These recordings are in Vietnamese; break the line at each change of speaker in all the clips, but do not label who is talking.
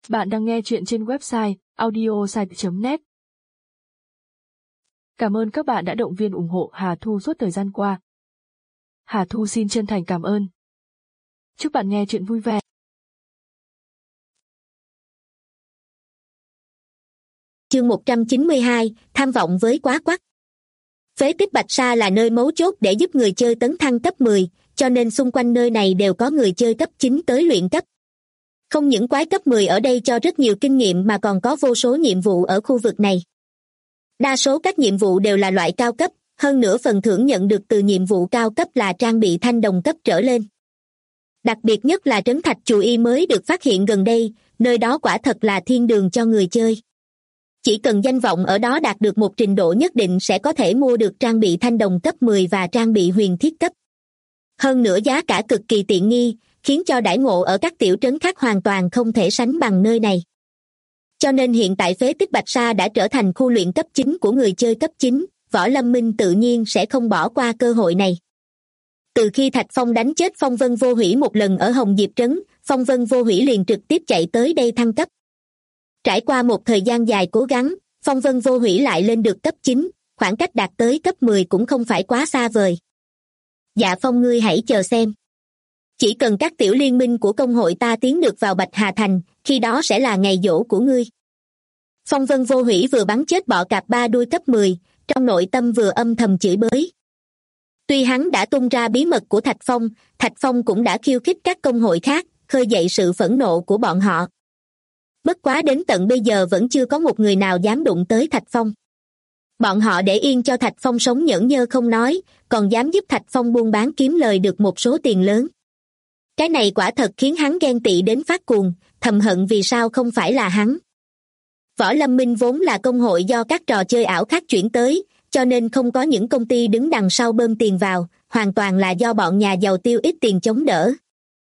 Bạn đang nghe chuyện trên website audiosite.net. Cảm ơn các bạn đã động viên ủng hộ Hà Thu suốt thời gian qua. Hà Thu xin chân thành cảm ơn. Chúc bạn nghe chuyện vui vẻ.
Chương 192, tham vọng với quá quắt. Phế tích Bạch Sa là nơi mấu chốt để giúp người chơi tấn thăng cấp 10, cho nên xung quanh nơi này đều có người chơi cấp 9 tới luyện cấp. Không những quái cấp 10 ở đây cho rất nhiều kinh nghiệm mà còn có vô số nhiệm vụ ở khu vực này. Đa số các nhiệm vụ đều là loại cao cấp, hơn nữa phần thưởng nhận được từ nhiệm vụ cao cấp là trang bị thanh đồng cấp trở lên. Đặc biệt nhất là trấn thạch Chù Y mới được phát hiện gần đây, nơi đó quả thật là thiên đường cho người chơi. Chỉ cần danh vọng ở đó đạt được một trình độ nhất định sẽ có thể mua được trang bị thanh đồng cấp 10 và trang bị huyền thiết cấp. Hơn nữa giá cả cực kỳ tiện nghi, khiến cho đãi ngộ ở các tiểu trấn khác hoàn toàn không thể sánh bằng nơi này. Cho nên hiện tại phế tích Bạch Sa đã trở thành khu luyện cấp 9 của người chơi cấp 9, Võ Lâm Minh tự nhiên sẽ không bỏ qua cơ hội này. Từ khi Thạch Phong đánh chết Phong Vân Vô Hủy một lần ở Hồng Diệp Trấn, Phong Vân Vô Hủy liền trực tiếp chạy tới đây thăng cấp. Trải qua một thời gian dài cố gắng, Phong Vân Vô Hủy lại lên được cấp 9, khoảng cách đạt tới cấp 10 cũng không phải quá xa vời. Dạ Phong, ngươi hãy chờ xem. Chỉ cần các tiểu liên minh của công hội ta tiến được vào Bạch Hà Thành, khi đó sẽ là ngày giỗ của ngươi. Phong Vân Vô Hủy vừa bắn chết bọ cạp ba đuôi cấp 10, trong nội tâm vừa âm thầm chửi bới. Tuy hắn đã tung ra bí mật của Thạch Phong cũng đã khiêu khích các công hội khác, khơi dậy sự phẫn nộ của bọn họ. Bất quá đến tận bây giờ vẫn chưa có một người nào dám đụng tới Thạch Phong. Bọn họ để yên cho Thạch Phong sống nhởn nhơ không nói, còn dám giúp Thạch Phong buôn bán kiếm lời được một số tiền lớn. Cái này quả thật khiến hắn ghen tị đến phát cuồng, thầm hận vì sao không phải là hắn. Võ Lâm Minh vốn là công hội do các trò chơi ảo khác chuyển tới, cho nên không có những công ty đứng đằng sau bơm tiền vào, hoàn toàn là do bọn nhà giàu tiêu ít tiền chống đỡ.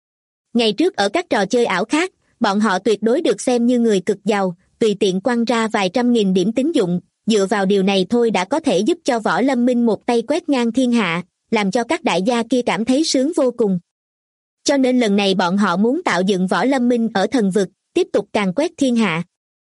Ngày trước ở các trò chơi ảo khác, bọn họ tuyệt đối được xem như người cực giàu, tùy tiện quăng ra vài trăm nghìn điểm tín dụng, dựa vào điều này thôi đã có thể giúp cho Võ Lâm Minh một tay quét ngang thiên hạ, làm cho các đại gia kia cảm thấy sướng vô cùng. Cho nên lần này bọn họ muốn tạo dựng Võ Lâm Minh ở thần vực, tiếp tục càn quét thiên hạ.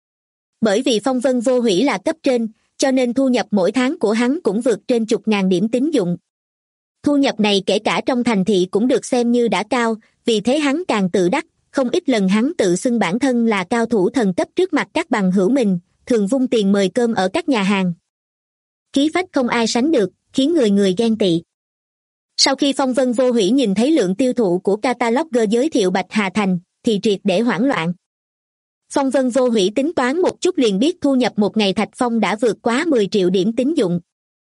Bởi vì Phong Vân Vô Hủy là cấp trên, cho nên thu nhập mỗi tháng của hắn cũng vượt trên chục ngàn điểm tín dụng. Thu nhập này kể cả trong thành thị cũng được xem như đã cao, vì thế hắn càng tự đắc, không ít lần hắn tự xưng bản thân là cao thủ thần cấp trước mặt các bằng hữu mình, thường vung tiền mời cơm ở các nhà hàng. Khí phách không ai sánh được, khiến người người ghen tị. Sau khi Phong Vân Vô Hủy nhìn thấy lượng tiêu thụ của Catalogger giới thiệu Bạch Hà Thành, thì triệt để hoảng loạn. Phong Vân Vô Hủy tính toán một chút liền biết thu nhập một ngày Thạch Phong đã vượt quá 10 triệu điểm tín dụng.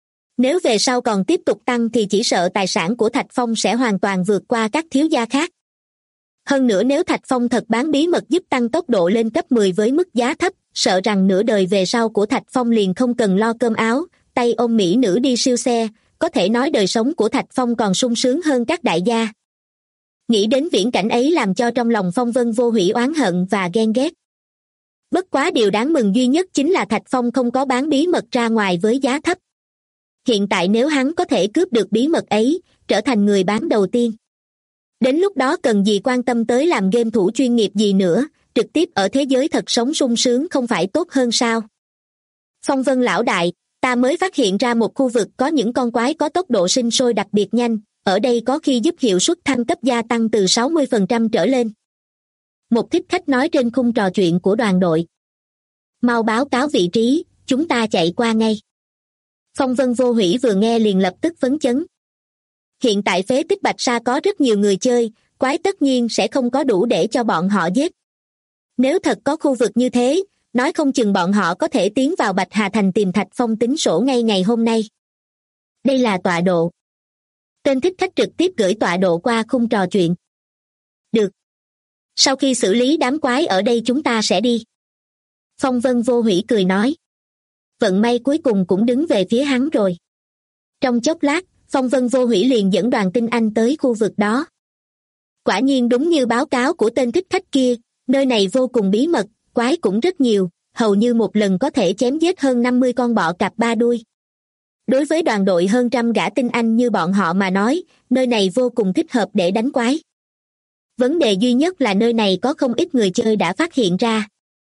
Nếu về sau còn tiếp tục tăng thì chỉ sợ tài sản của Thạch Phong sẽ hoàn toàn vượt qua các thiếu gia khác. Hơn nữa nếu Thạch Phong thật bán bí mật giúp tăng tốc độ lên cấp 10 với mức giá thấp, sợ rằng nửa đời về sau của Thạch Phong liền không cần lo cơm áo, tay ôm mỹ nữ đi siêu xe, có thể nói đời sống của Thạch Phong còn sung sướng hơn các đại gia. Nghĩ đến viễn cảnh ấy làm cho trong lòng Phong Vân Vô Hủy oán hận và ghen ghét. Bất quá điều đáng mừng duy nhất chính là Thạch Phong không có bán bí mật ra ngoài với giá thấp. Hiện tại nếu hắn có thể cướp được bí mật ấy, trở thành người bán đầu tiên. Đến lúc đó cần gì quan tâm tới làm game thủ chuyên nghiệp gì nữa, trực tiếp ở thế giới thật sống sung sướng không phải tốt hơn sao? Phong Vân lão đại, ta mới phát hiện ra một khu vực có những con quái có tốc độ sinh sôi đặc biệt nhanh, ở đây có khi giúp hiệu suất thăng cấp gia tăng từ 60% trở lên. Một thích khách nói trên khung trò chuyện của đoàn đội. Mau báo cáo vị trí, chúng ta chạy qua ngay. Phong Vân Vô Hủy vừa nghe liền lập tức phấn chấn. Hiện tại phế tích Bạch Sa có rất nhiều người chơi, quái tất nhiên sẽ không có đủ để cho bọn họ giết. Nếu thật có khu vực như thế, nói không chừng bọn họ có thể tiến vào Bạch Hà Thành tìm Thạch Phong tính sổ ngay ngày hôm nay. Đây là tọa độ. Tên thích khách trực tiếp gửi tọa độ qua khung trò chuyện. Được. Sau khi xử lý đám quái ở đây chúng ta sẽ đi. Phong Vân Vô Hủy cười nói. Vận may cuối cùng cũng đứng về phía hắn rồi. Trong chốc lát, Phong Vân Vô Hủy liền dẫn đoàn tinh anh tới khu vực đó. Quả nhiên đúng như báo cáo của tên thích khách kia, nơi này vô cùng bí mật, quái cũng rất nhiều, hầu như một lần có thể chém giết hơn 50 con bọ cạp ba đuôi. Đối với đoàn đội hơn trăm gã tinh anh như bọn họ mà nói, nơi này vô cùng thích hợp để đánh quái. Vấn đề duy nhất là nơi này có không ít người chơi đã phát hiện ra.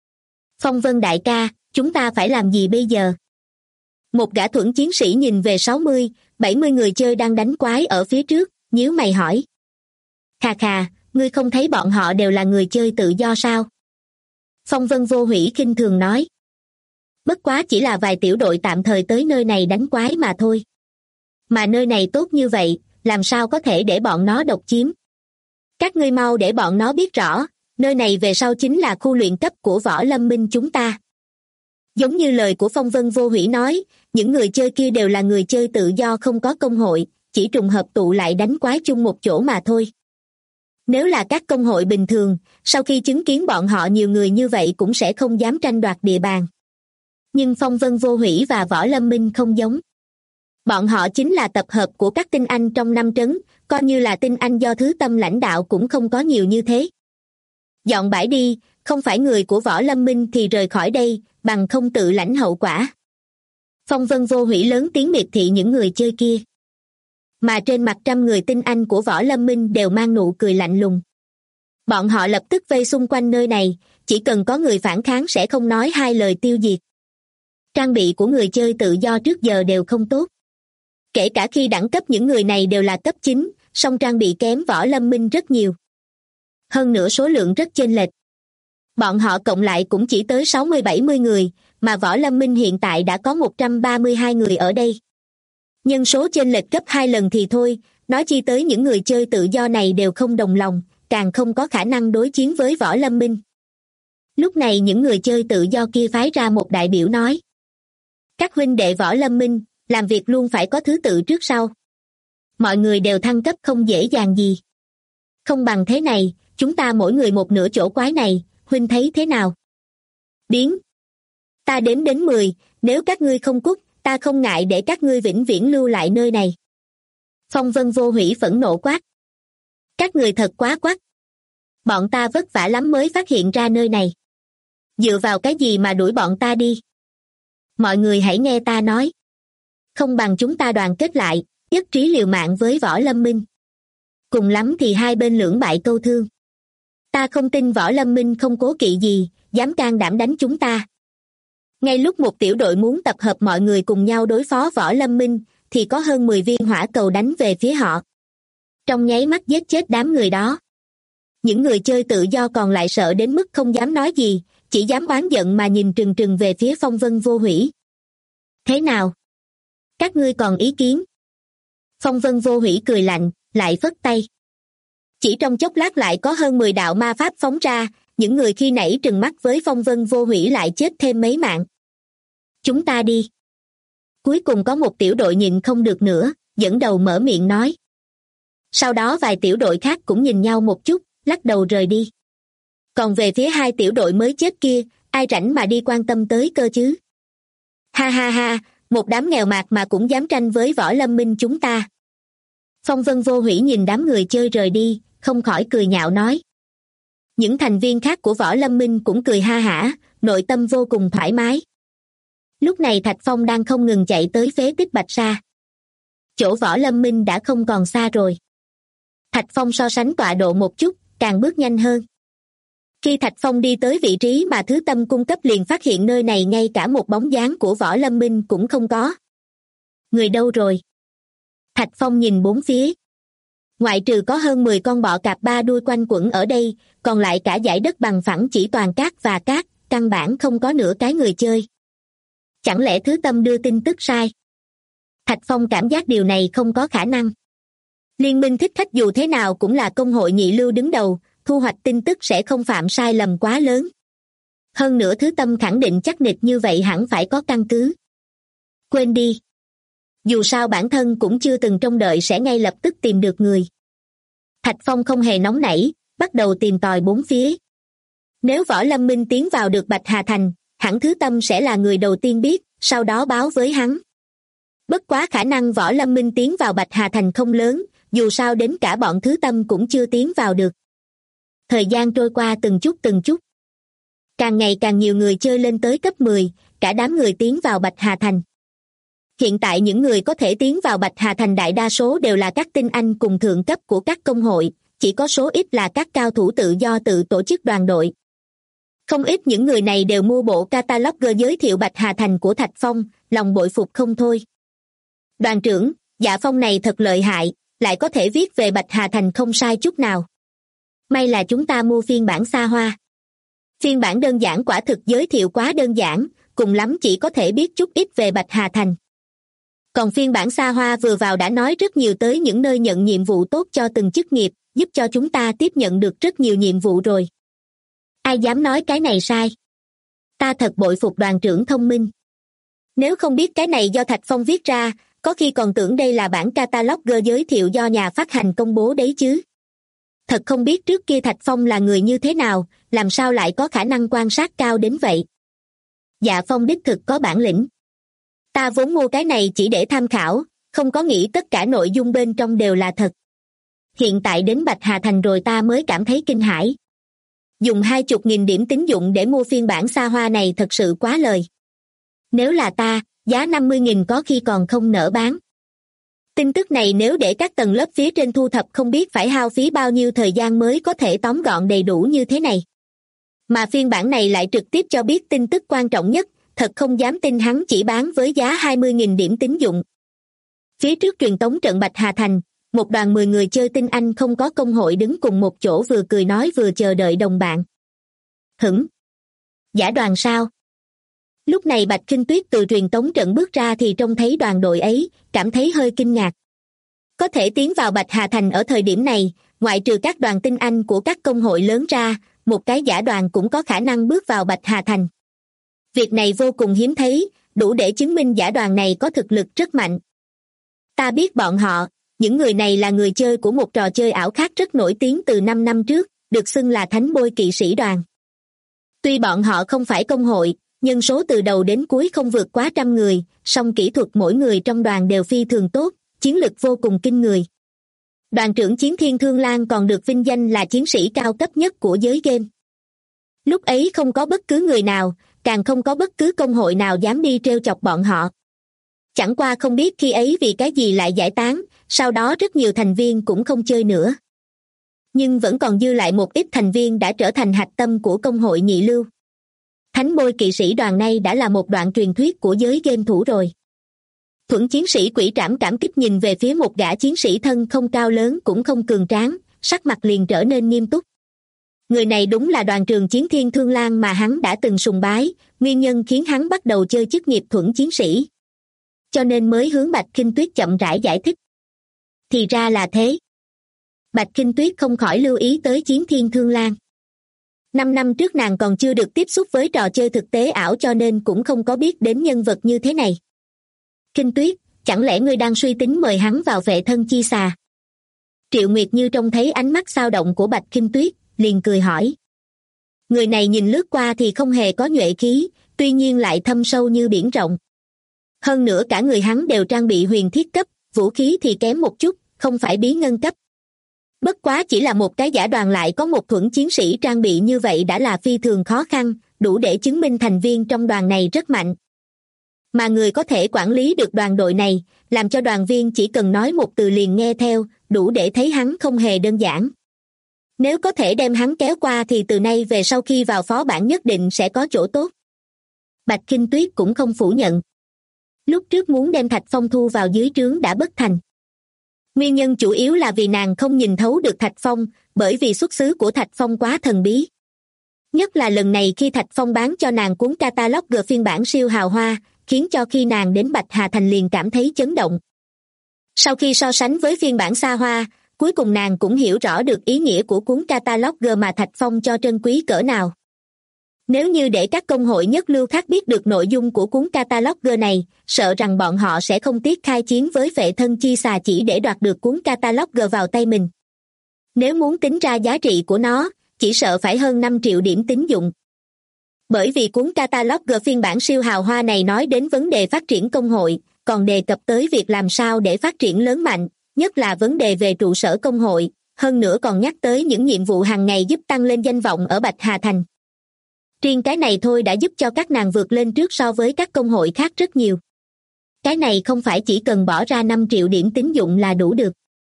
Phong Vân đại ca, chúng ta phải làm gì bây giờ? Một gã thuẫn chiến sĩ nhìn về 60-70 người chơi đang đánh quái ở phía trước, nhíu mày hỏi. Khà khà, ngươi không thấy bọn họ đều là người chơi tự do sao? Phong Vân Vô Hủy khinh thường nói. Bất quá chỉ là vài tiểu đội tạm thời tới nơi này đánh quái mà thôi. Mà nơi này tốt như vậy, làm sao có thể để bọn nó độc chiếm? Các ngươi mau để bọn nó biết rõ, nơi này về sau chính là khu luyện cấp của Võ Lâm Minh chúng ta. Giống như lời của Phong Vân Vô Hủy nói, những người chơi kia đều là người chơi tự do không có công hội, chỉ trùng hợp tụ lại đánh quái chung một chỗ mà thôi. Nếu là các công hội bình thường, sau khi chứng kiến bọn họ nhiều người như vậy cũng sẽ không dám tranh đoạt địa bàn. Nhưng Phong Vân Vô Hủy và Võ Lâm Minh không giống. Bọn họ chính là tập hợp của các tinh anh trong năm trấn, coi như là tinh anh do Thứ Tâm lãnh đạo cũng không có nhiều như thế. Dọn bãi đi, không phải người của Võ Lâm Minh thì rời khỏi đây, bằng không tự lãnh hậu quả. Phong Vân Vô Hủy lớn tiếng miệt thị những người chơi kia. Mà trên mặt trăm người tinh anh của Võ Lâm Minh đều mang nụ cười lạnh lùng. Bọn họ lập tức vây xung quanh nơi này, chỉ cần có người phản kháng sẽ không nói hai lời tiêu diệt. Trang bị của người chơi tự do trước giờ đều không tốt. Kể cả khi đẳng cấp những người này đều là cấp 9, song trang bị kém Võ Lâm Minh rất nhiều. Hơn nữa số lượng rất chênh lệch. Bọn họ cộng lại cũng chỉ tới 60-70 người, mà Võ Lâm Minh hiện tại đã có 132 người ở đây. Nhân số chênh lệch gấp 2 lần thì thôi, nói chi tới những người chơi tự do này đều không đồng lòng, càng không có khả năng đối chiến với Võ Lâm Minh. Lúc này những người chơi tự do kia phái ra một đại biểu nói. Các huynh đệ Võ Lâm Minh, làm việc luôn phải có thứ tự trước sau. Mọi người đều thăng cấp không dễ dàng gì. Không bằng thế này, chúng ta mỗi người một nửa chỗ quái này, huynh thấy thế nào? Biến. Ta đếm đến 10, nếu các ngươi không cút, ta không ngại để các ngươi vĩnh viễn lưu lại nơi này. Phong Vân Vô Hủy phẫn nộ quát. Các người thật quá quắt. Bọn ta vất vả lắm mới phát hiện ra nơi này. Dựa vào cái gì mà đuổi bọn ta đi? Mọi người hãy nghe ta nói. Không bằng chúng ta đoàn kết lại, nhất trí liều mạng với Võ Lâm Minh. Cùng lắm thì hai bên lưỡng bại câu thương. Ta không tin Võ Lâm Minh không cố kỵ gì, dám can đảm đánh chúng ta. Ngay lúc một tiểu đội muốn tập hợp mọi người cùng nhau đối phó Võ Lâm Minh, thì có hơn 10 viên hỏa cầu đánh về phía họ. Trong nháy mắt giết chết đám người đó. Những người chơi tự do còn lại sợ đến mức không dám nói gì, chỉ dám oán giận mà nhìn trừng trừng về phía Phong Vân Vô Hủy. Thế nào? Các ngươi còn ý kiến? Phong Vân Vô Hủy cười lạnh, lại phất tay. Chỉ trong chốc lát lại có hơn 10 đạo ma pháp phóng ra, những người khi nãy trừng mắt với Phong Vân Vô Hủy lại chết thêm mấy mạng. Chúng ta đi. Cuối cùng có một tiểu đội nhịn không được nữa, dẫn đầu mở miệng nói. Sau đó vài tiểu đội khác cũng nhìn nhau một chút, lắc đầu rời đi. Còn về phía hai tiểu đội mới chết kia, ai rảnh mà đi quan tâm tới cơ chứ? Ha ha ha, một đám nghèo mạt mà cũng dám tranh với Võ Lâm Minh chúng ta. Phong Vân Vô Hủy nhìn đám người chơi rời đi, không khỏi cười nhạo nói. Những thành viên khác của Võ Lâm Minh cũng cười ha hả, nội tâm vô cùng thoải mái. Lúc này Thạch Phong đang không ngừng chạy tới phế tích Bạch Sa. Chỗ Võ Lâm Minh đã không còn xa rồi. Thạch Phong so sánh tọa độ một chút, càng bước nhanh hơn. Khi Thạch Phong đi tới vị trí mà Thứ Tâm cung cấp liền phát hiện nơi này ngay cả một bóng dáng của Võ Lâm Minh cũng không có. Người đâu rồi? Thạch Phong nhìn bốn phía. Ngoại trừ có hơn 10 con bọ cạp ba đuôi quanh quẩn ở đây, còn lại cả dải đất bằng phẳng chỉ toàn cát và cát, căn bản không có nửa cái người chơi. Chẳng lẽ Thứ Tâm đưa tin tức sai? Thạch Phong cảm giác điều này không có khả năng. Liên minh thích khách dù thế nào cũng là công hội nhị lưu đứng đầu, thu hoạch tin tức sẽ không phạm sai lầm quá lớn. Hơn nữa Thứ Tâm khẳng định chắc nịch như vậy hẳn phải có căn cứ. Quên đi. Dù sao bản thân cũng chưa từng trông đợi sẽ ngay lập tức tìm được người. Thạch Phong không hề nóng nảy, bắt đầu tìm tòi bốn phía. Nếu Võ Lâm Minh tiến vào được Bạch Hà Thành, hẳn Thứ Tâm sẽ là người đầu tiên biết, sau đó báo với hắn. Bất quá khả năng Võ Lâm Minh tiến vào Bạch Hà Thành không lớn, dù sao đến cả bọn Thứ Tâm cũng chưa tiến vào được. Thời gian trôi qua từng chút. Càng ngày càng nhiều người chơi lên tới cấp 10, cả đám người tiến vào Bạch Hà Thành. Hiện tại những người có thể tiến vào Bạch Hà Thành đại đa số đều là các tinh anh cùng thượng cấp của các công hội, chỉ có số ít là các cao thủ tự do tự tổ chức đoàn đội. Không ít những người này đều mua bộ catalog giới thiệu Bạch Hà Thành của Thạch Phong, lòng bội phục không thôi. Đoàn trưởng, Dạ Phong này thật lợi hại, lại có thể viết về Bạch Hà Thành không sai chút nào. May là chúng ta mua phiên bản xa hoa. Phiên bản đơn giản quả thực giới thiệu quá đơn giản, cùng lắm chỉ có thể biết chút ít về Bạch Hà Thành. Còn phiên bản xa hoa vừa vào đã nói rất nhiều tới những nơi nhận nhiệm vụ tốt cho từng chức nghiệp, giúp cho chúng ta tiếp nhận được rất nhiều nhiệm vụ rồi. Ai dám nói cái này sai? Ta thật bội phục đoàn trưởng thông minh. Nếu không biết cái này do Thạch Phong viết ra, có khi còn tưởng đây là bản catalog giới thiệu do nhà phát hành công bố đấy chứ. Thật không biết trước kia Thạch Phong là người như thế nào, làm sao lại có khả năng quan sát cao đến vậy. Dạ Phong đích thực có bản lĩnh. Ta vốn mua cái này chỉ để tham khảo, không có nghĩ tất cả nội dung bên trong đều là thật. Hiện tại đến Bạch Hà Thành rồi ta mới cảm thấy kinh hãi. Dùng 20.000 điểm tín dụng để mua phiên bản xa hoa này thật sự quá lời. Nếu là ta, giá 50.000 có khi còn không nỡ bán. Tin tức này nếu để các tầng lớp phía trên thu thập không biết phải hao phí bao nhiêu thời gian mới có thể tóm gọn đầy đủ như thế này. Mà phiên bản này lại trực tiếp cho biết tin tức quan trọng nhất, thật không dám tin hắn chỉ bán với giá 20.000 điểm tín dụng. Phía trước truyền tống trận Bạch Hà Thành, một đoàn 10 người chơi tinh anh không có công hội đứng cùng một chỗ vừa cười nói vừa chờ đợi đồng bạn. Hửng? Giả đoàn sao? Lúc này Bạch Kinh Tuyết từ truyền tống trận bước ra thì trông thấy đoàn đội ấy, cảm thấy hơi kinh ngạc. Có thể tiến vào Bạch Hà Thành ở thời điểm này, ngoại trừ các đoàn tinh anh của các công hội lớn ra, một cái giả đoàn cũng có khả năng bước vào Bạch Hà Thành. Việc này vô cùng hiếm thấy, đủ để chứng minh giả đoàn này có thực lực rất mạnh. Ta biết bọn họ, những người này là người chơi của một trò chơi ảo khác rất nổi tiếng từ 5 năm trước, được xưng là Thánh Bôi Kỵ Sĩ Đoàn. Tuy bọn họ không phải công hội, nhân số từ đầu đến cuối không vượt quá 100 người, song kỹ thuật mỗi người trong đoàn đều phi thường tốt, chiến lực vô cùng kinh người. Đoàn trưởng Chiến Thiên Thương Lan còn được vinh danh là chiến sĩ cao cấp nhất của giới game. Lúc ấy không có bất cứ người nào, càng không có bất cứ công hội nào dám đi trêu chọc bọn họ. Chẳng qua không biết khi ấy vì cái gì lại giải tán, sau đó rất nhiều thành viên cũng không chơi nữa. Nhưng vẫn còn dư lại một ít thành viên đã trở thành hạch tâm của công hội nhị lưu. Thánh Bôi Kỵ Sĩ Đoàn này đã là một đoạn truyền thuyết của giới game thủ rồi. Thuẫn chiến sĩ Quỷ Trảm cảm kích nhìn về phía một gã chiến sĩ thân không cao lớn cũng không cường tráng, sắc mặt liền trở nên nghiêm túc. Người này đúng là đoàn trường Chiến Thiên Thương Lan mà hắn đã từng sùng bái, nguyên nhân khiến hắn bắt đầu chơi chức nghiệp thuẫn chiến sĩ. Cho nên mới hướng Bạch Kinh Tuyết chậm rãi giải thích. Thì ra là thế. Bạch Kinh Tuyết không khỏi lưu ý tới Chiến Thiên Thương Lan. 5 năm trước nàng còn chưa được tiếp xúc với trò chơi thực tế ảo cho nên cũng không có biết đến nhân vật như thế này. Kinh Tuyết, chẳng lẽ ngươi đang suy tính mời hắn vào Vệ Thân Chi Xà? Triệu Nguyệt Như trông thấy ánh mắt xao động của Bạch Kinh Tuyết, liền cười hỏi. Người này nhìn lướt qua thì không hề có nhuệ khí, tuy nhiên lại thâm sâu như biển rộng. Hơn nữa cả người hắn đều trang bị huyền thiết cấp, vũ khí thì kém một chút, không phải bí ngân cấp. Bất quá chỉ là một cái giả đoàn lại có một thuẫn chiến sĩ trang bị như vậy đã là phi thường khó khăn, đủ để chứng minh thành viên trong đoàn này rất mạnh. Mà người có thể quản lý được đoàn đội này, làm cho đoàn viên chỉ cần nói một từ liền nghe theo, đủ để thấy hắn không hề đơn giản. Nếu có thể đem hắn kéo qua thì từ nay về sau khi vào phó bản nhất định sẽ có chỗ tốt. Bạch Kinh Tuyết cũng không phủ nhận. Lúc trước muốn đem Thạch Phong thu vào dưới trướng đã bất thành. Nguyên nhân chủ yếu là vì nàng không nhìn thấu được Thạch Phong, bởi vì xuất xứ của Thạch Phong quá thần bí. Nhất là lần này khi Thạch Phong bán cho nàng cuốn catalog phiên bản siêu hào hoa, khiến cho khi nàng đến Bạch Hà Thành liền cảm thấy chấn động. Sau khi so sánh với phiên bản xa hoa, cuối cùng nàng cũng hiểu rõ được ý nghĩa của cuốn catalog mà Thạch Phong cho trân quý cỡ nào. Nếu như để các công hội nhất lưu khác biết được nội dung của cuốn catalog này, sợ rằng bọn họ sẽ không tiếc khai chiến với Vệ Thân Chi Xà chỉ để đoạt được cuốn catalog vào tay mình. Nếu muốn tính ra giá trị của nó, chỉ sợ phải hơn 5 triệu điểm tín dụng. Bởi vì cuốn catalog phiên bản siêu hào hoa này nói đến vấn đề phát triển công hội, còn đề cập tới việc làm sao để phát triển lớn mạnh, nhất là vấn đề về trụ sở công hội, hơn nữa còn nhắc tới những nhiệm vụ hàng ngày giúp tăng lên danh vọng ở Bạch Hà Thành. Riêng cái này thôi đã giúp cho các nàng vượt lên trước so với các công hội khác rất nhiều. Cái này không phải chỉ cần bỏ ra 5 triệu điểm tín dụng là đủ được.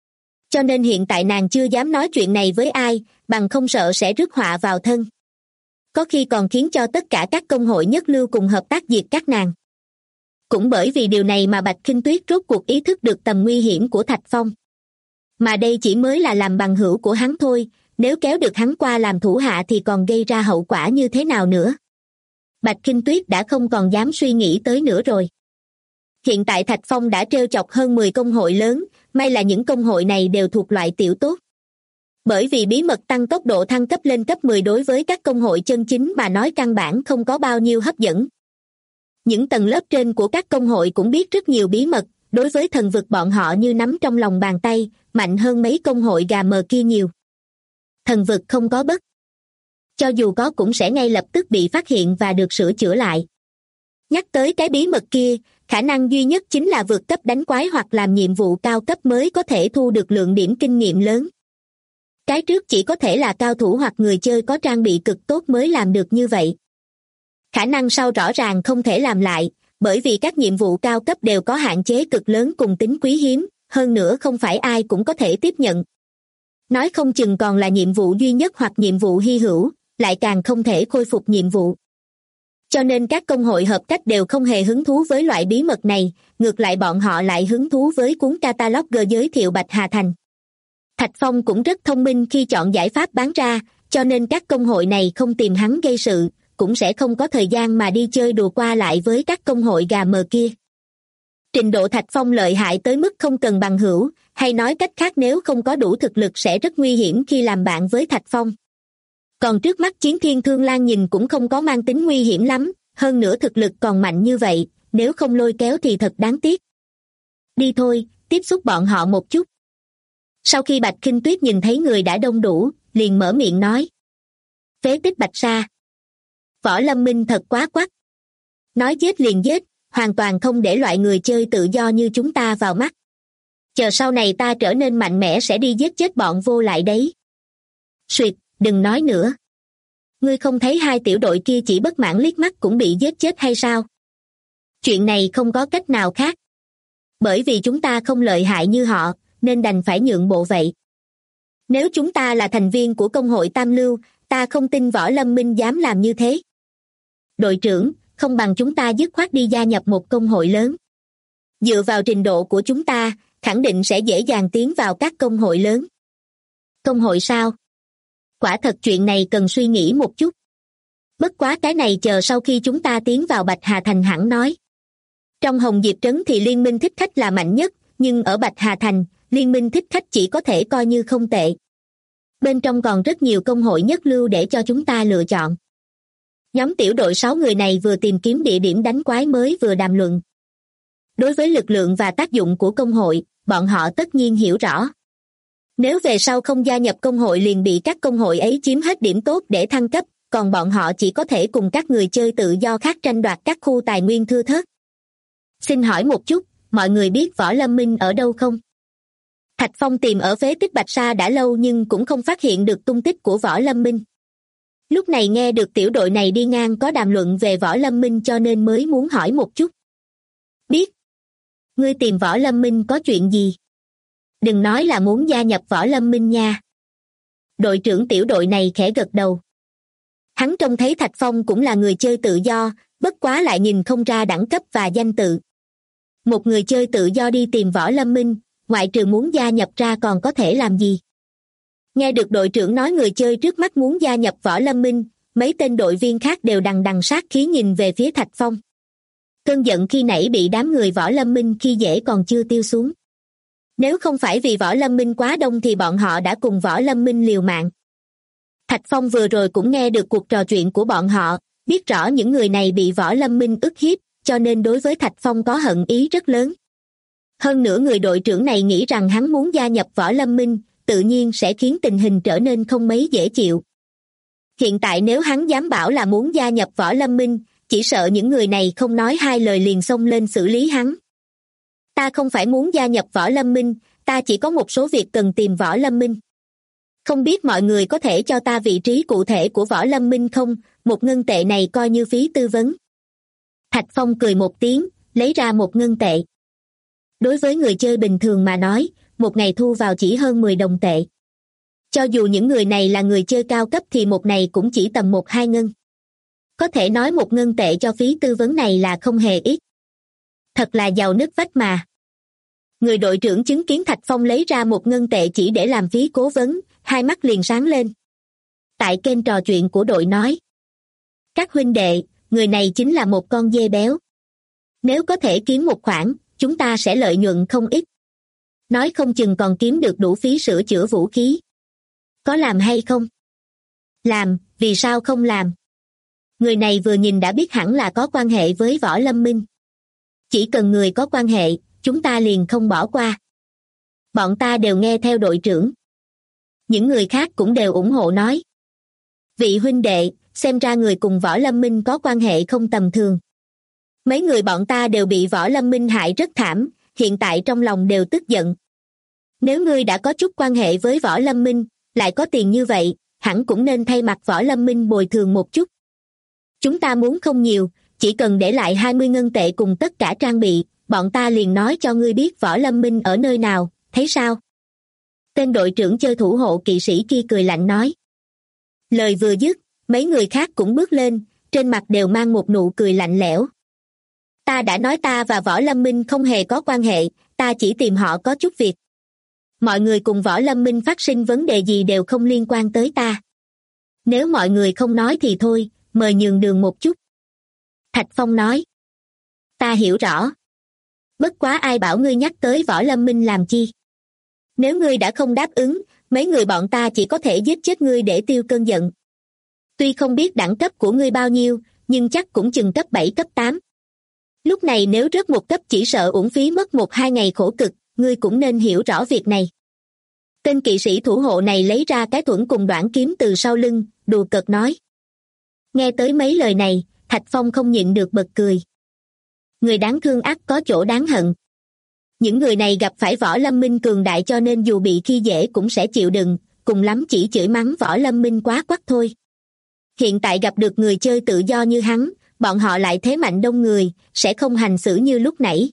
Cho nên hiện tại nàng chưa dám nói chuyện này với ai, bằng không sợ sẽ rước họa vào thân. có khi còn khiến cho tất cả các công hội nhất lưu cùng hợp tác diệt các nàng. Cũng bởi vì điều này mà Bạch Khinh Tuyết rốt cuộc ý thức được tầm nguy hiểm của Thạch Phong. Mà đây chỉ mới là làm bằng hữu của hắn thôi, nếu kéo được hắn qua làm thủ hạ thì còn gây ra hậu quả như thế nào nữa. Bạch Khinh Tuyết đã không còn dám suy nghĩ tới nữa rồi. Hiện tại Thạch Phong đã trêu chọc hơn 10 công hội lớn, may là những công hội này đều thuộc loại tiểu tốt. Bởi vì bí mật tăng tốc độ thăng cấp lên cấp 10 đối với các công hội chân chính mà nói căn bản không có bao nhiêu hấp dẫn. Những tầng lớp trên của các công hội cũng biết rất nhiều bí mật, đối với thần vực bọn họ như nắm trong lòng bàn tay, mạnh hơn mấy công hội gà mờ kia nhiều. Thần vực không có bất. Cho dù có cũng sẽ ngay lập tức bị phát hiện và được sửa chữa lại. Nhắc tới cái bí mật kia, khả năng duy nhất chính là vượt cấp đánh quái hoặc làm nhiệm vụ cao cấp mới có thể thu được lượng điểm kinh nghiệm lớn. Cái trước chỉ có thể là cao thủ hoặc người chơi có trang bị cực tốt mới làm được như vậy. Khả năng sau rõ ràng không thể làm lại, bởi vì các nhiệm vụ cao cấp đều có hạn chế cực lớn cùng tính quý hiếm, hơn nữa không phải ai cũng có thể tiếp nhận. Nói không chừng còn là nhiệm vụ duy nhất hoặc nhiệm vụ hy hữu, lại càng không thể khôi phục nhiệm vụ. Cho nên các công hội hợp cách đều không hề hứng thú với loại bí mật này, ngược lại bọn họ lại hứng thú với cuốn catalog giới thiệu Bạch Hà Thành. Thạch Phong cũng rất thông minh khi chọn giải pháp bán ra, cho nên các công hội này không tìm hắn gây sự, cũng sẽ không có thời gian mà đi chơi đùa qua lại với các công hội gà mờ kia. Trình độ Thạch Phong lợi hại tới mức không cần bằng hữu, hay nói cách khác nếu không có đủ thực lực sẽ rất nguy hiểm khi làm bạn với Thạch Phong. Còn trước mắt Chiến Thiên Thương Lan nhìn cũng không có mang tính nguy hiểm lắm, hơn nữa thực lực còn mạnh như vậy, nếu không lôi kéo thì thật đáng tiếc. Đi thôi, tiếp xúc bọn họ một chút. Sau khi Bạch Khinh Tuyết nhìn thấy người đã đông đủ, liền mở miệng nói. Phế tích Bạch Sa. Võ Lâm Minh thật quá quắt. Nói giết liền giết, hoàn toàn không để loại người chơi tự do như chúng ta vào mắt. Chờ sau này ta trở nên mạnh mẽ sẽ đi giết chết bọn vô lại đấy. Suyệt, đừng nói nữa. Ngươi không thấy hai tiểu đội kia chỉ bất mãn liếc mắt cũng bị giết chết hay sao? Chuyện này không có cách nào khác. Bởi vì chúng ta không lợi hại như họ, nên đành phải nhượng bộ vậy. Nếu chúng ta là thành viên của công hội Tam Lưu, ta không tin Võ Lâm Minh dám làm như thế. Đội trưởng, không bằng chúng ta dứt khoát đi gia nhập một công hội lớn. Dựa vào trình độ của chúng ta, khẳng định sẽ dễ dàng tiến vào các công hội lớn. Công hội sao? Quả thật chuyện này cần suy nghĩ một chút. Bất quá cái này chờ sau khi chúng ta tiến vào Bạch Hà Thành hẳn nói. Trong Hồng Diệp Trấn thì Liên minh thích khách là mạnh nhất, nhưng ở Bạch Hà Thành, Liên minh thích khách chỉ có thể coi như không tệ. Bên trong còn rất nhiều công hội nhất lưu để cho chúng ta lựa chọn. Nhóm tiểu đội 6 người này vừa tìm kiếm địa điểm đánh quái mới vừa đàm luận. Đối với lực lượng và tác dụng của công hội, bọn họ tất nhiên hiểu rõ. Nếu về sau không gia nhập công hội liền bị các công hội ấy chiếm hết điểm tốt để thăng cấp, còn bọn họ chỉ có thể cùng các người chơi tự do khác tranh đoạt các khu tài nguyên thưa thớt. Xin hỏi một chút, mọi người biết Võ Lâm Minh ở đâu không? Thạch Phong tìm ở phế tích Bạch Sa đã lâu nhưng cũng không phát hiện được tung tích của Võ Lâm Minh. Lúc này nghe được tiểu đội này đi ngang có đàm luận về Võ Lâm Minh cho nên mới muốn hỏi một chút. Biết. Ngươi tìm Võ Lâm Minh có chuyện gì? Đừng nói là muốn gia nhập Võ Lâm Minh nha. Đội trưởng tiểu đội này khẽ gật đầu. Hắn trông thấy Thạch Phong cũng là người chơi tự do, bất quá lại nhìn không ra đẳng cấp và danh tự. Một người chơi tự do đi tìm Võ Lâm Minh, ngoại trừ muốn gia nhập ra còn có thể làm gì? Nghe được đội trưởng nói người chơi trước mắt muốn gia nhập Võ Lâm Minh, mấy tên đội viên khác đều đằng đằng sát khí nhìn về phía Thạch Phong. Cơn giận khi nãy bị đám người Võ Lâm Minh khi dễ còn chưa tiêu xuống. Nếu không phải vì Võ Lâm Minh quá đông thì bọn họ đã cùng Võ Lâm Minh liều mạng. Thạch Phong vừa rồi cũng nghe được cuộc trò chuyện của bọn họ, biết rõ những người này bị Võ Lâm Minh ức hiếp, cho nên đối với Thạch Phong có hận ý rất lớn. Hơn nữa người đội trưởng này nghĩ rằng hắn muốn gia nhập Võ Lâm Minh, tự nhiên sẽ khiến tình hình trở nên không mấy dễ chịu. Hiện tại nếu hắn dám bảo là muốn gia nhập Võ Lâm Minh, chỉ sợ những người này không nói hai lời liền xông lên xử lý hắn. Ta không phải muốn gia nhập Võ Lâm Minh, ta chỉ có một số việc cần tìm Võ Lâm Minh. Không biết mọi người có thể cho ta vị trí cụ thể của Võ Lâm Minh không, 1 ngân tệ này coi như phí tư vấn. Thạch Phong cười một tiếng, lấy ra 1 ngân tệ. Đối với người chơi bình thường mà nói, một ngày thu vào chỉ hơn 10 đồng tệ. Cho dù những người này là người chơi cao cấp thì một này cũng chỉ tầm 1-2 ngân. Có thể nói 1 ngân tệ cho phí tư vấn này là không hề ít. Thật là giàu nứt vách mà. Người đội trưởng chứng kiến Thạch Phong lấy ra 1 ngân tệ chỉ để làm phí cố vấn, hai mắt liền sáng lên. Tại kênh trò chuyện của đội nói: các huynh đệ, người này chính là một con dê béo. Nếu có thể kiếm một khoản, chúng ta sẽ lợi nhuận không ít. Nói không chừng còn kiếm được đủ phí sửa chữa vũ khí. Có làm hay không? Làm, vì sao không làm? Người này vừa nhìn đã biết hẳn là có quan hệ với Võ Lâm Minh. Chỉ cần người có quan hệ, chúng ta liền không bỏ qua. Bọn ta đều nghe theo đội trưởng. Những người khác cũng đều ủng hộ nói: vị huynh đệ, xem ra người cùng Võ Lâm Minh có quan hệ không tầm thường. Mấy người bọn ta đều bị Võ Lâm Minh hại rất thảm, hiện tại trong lòng đều tức giận. Nếu ngươi đã có chút quan hệ với Võ Lâm Minh, lại có tiền như vậy, hẳn cũng nên thay mặt Võ Lâm Minh bồi thường một chút. Chúng ta muốn không nhiều, chỉ cần để lại 20 ngân tệ cùng tất cả trang bị, bọn ta liền nói cho ngươi biết Võ Lâm Minh ở nơi nào, thấy sao? Tên đội trưởng chơi thủ hộ kỵ sĩ kia cười lạnh nói. Lời vừa dứt, mấy người khác cũng bước lên, trên mặt đều mang một nụ cười lạnh lẽo. Ta đã nói ta và Võ Lâm Minh không hề có quan hệ, ta chỉ tìm họ có chút việc. Mọi người cùng Võ Lâm Minh phát sinh vấn đề gì đều không liên quan tới ta. Nếu mọi người không nói thì thôi, mời nhường đường một chút. Thạch Phong nói. Ta hiểu rõ. Bất quá ai bảo ngươi nhắc tới Võ Lâm Minh làm chi? Nếu ngươi đã không đáp ứng, mấy người bọn ta chỉ có thể giết chết ngươi để tiêu cơn giận. Tuy không biết đẳng cấp của ngươi bao nhiêu, nhưng chắc cũng chừng cấp 7 cấp 8. Lúc này nếu rớt một cấp chỉ sợ uổng phí mất 1-2 ngày khổ cực, ngươi cũng nên hiểu rõ việc này. Tên kỵ sĩ thủ hộ này lấy ra cái thuẫn cùng đoạn kiếm từ sau lưng, đùa cợt nói. Nghe tới mấy lời này, Thạch Phong không nhịn được bật cười. Người đáng thương ắt có chỗ đáng hận. Những người này gặp phải Võ Lâm Minh cường đại cho nên dù bị khi dễ cũng sẽ chịu đựng, cùng lắm chỉ chửi mắng Võ Lâm Minh quá quắt thôi. Hiện tại gặp được người chơi tự do như hắn, bọn họ lại thế mạnh đông người, sẽ không hành xử như lúc nãy.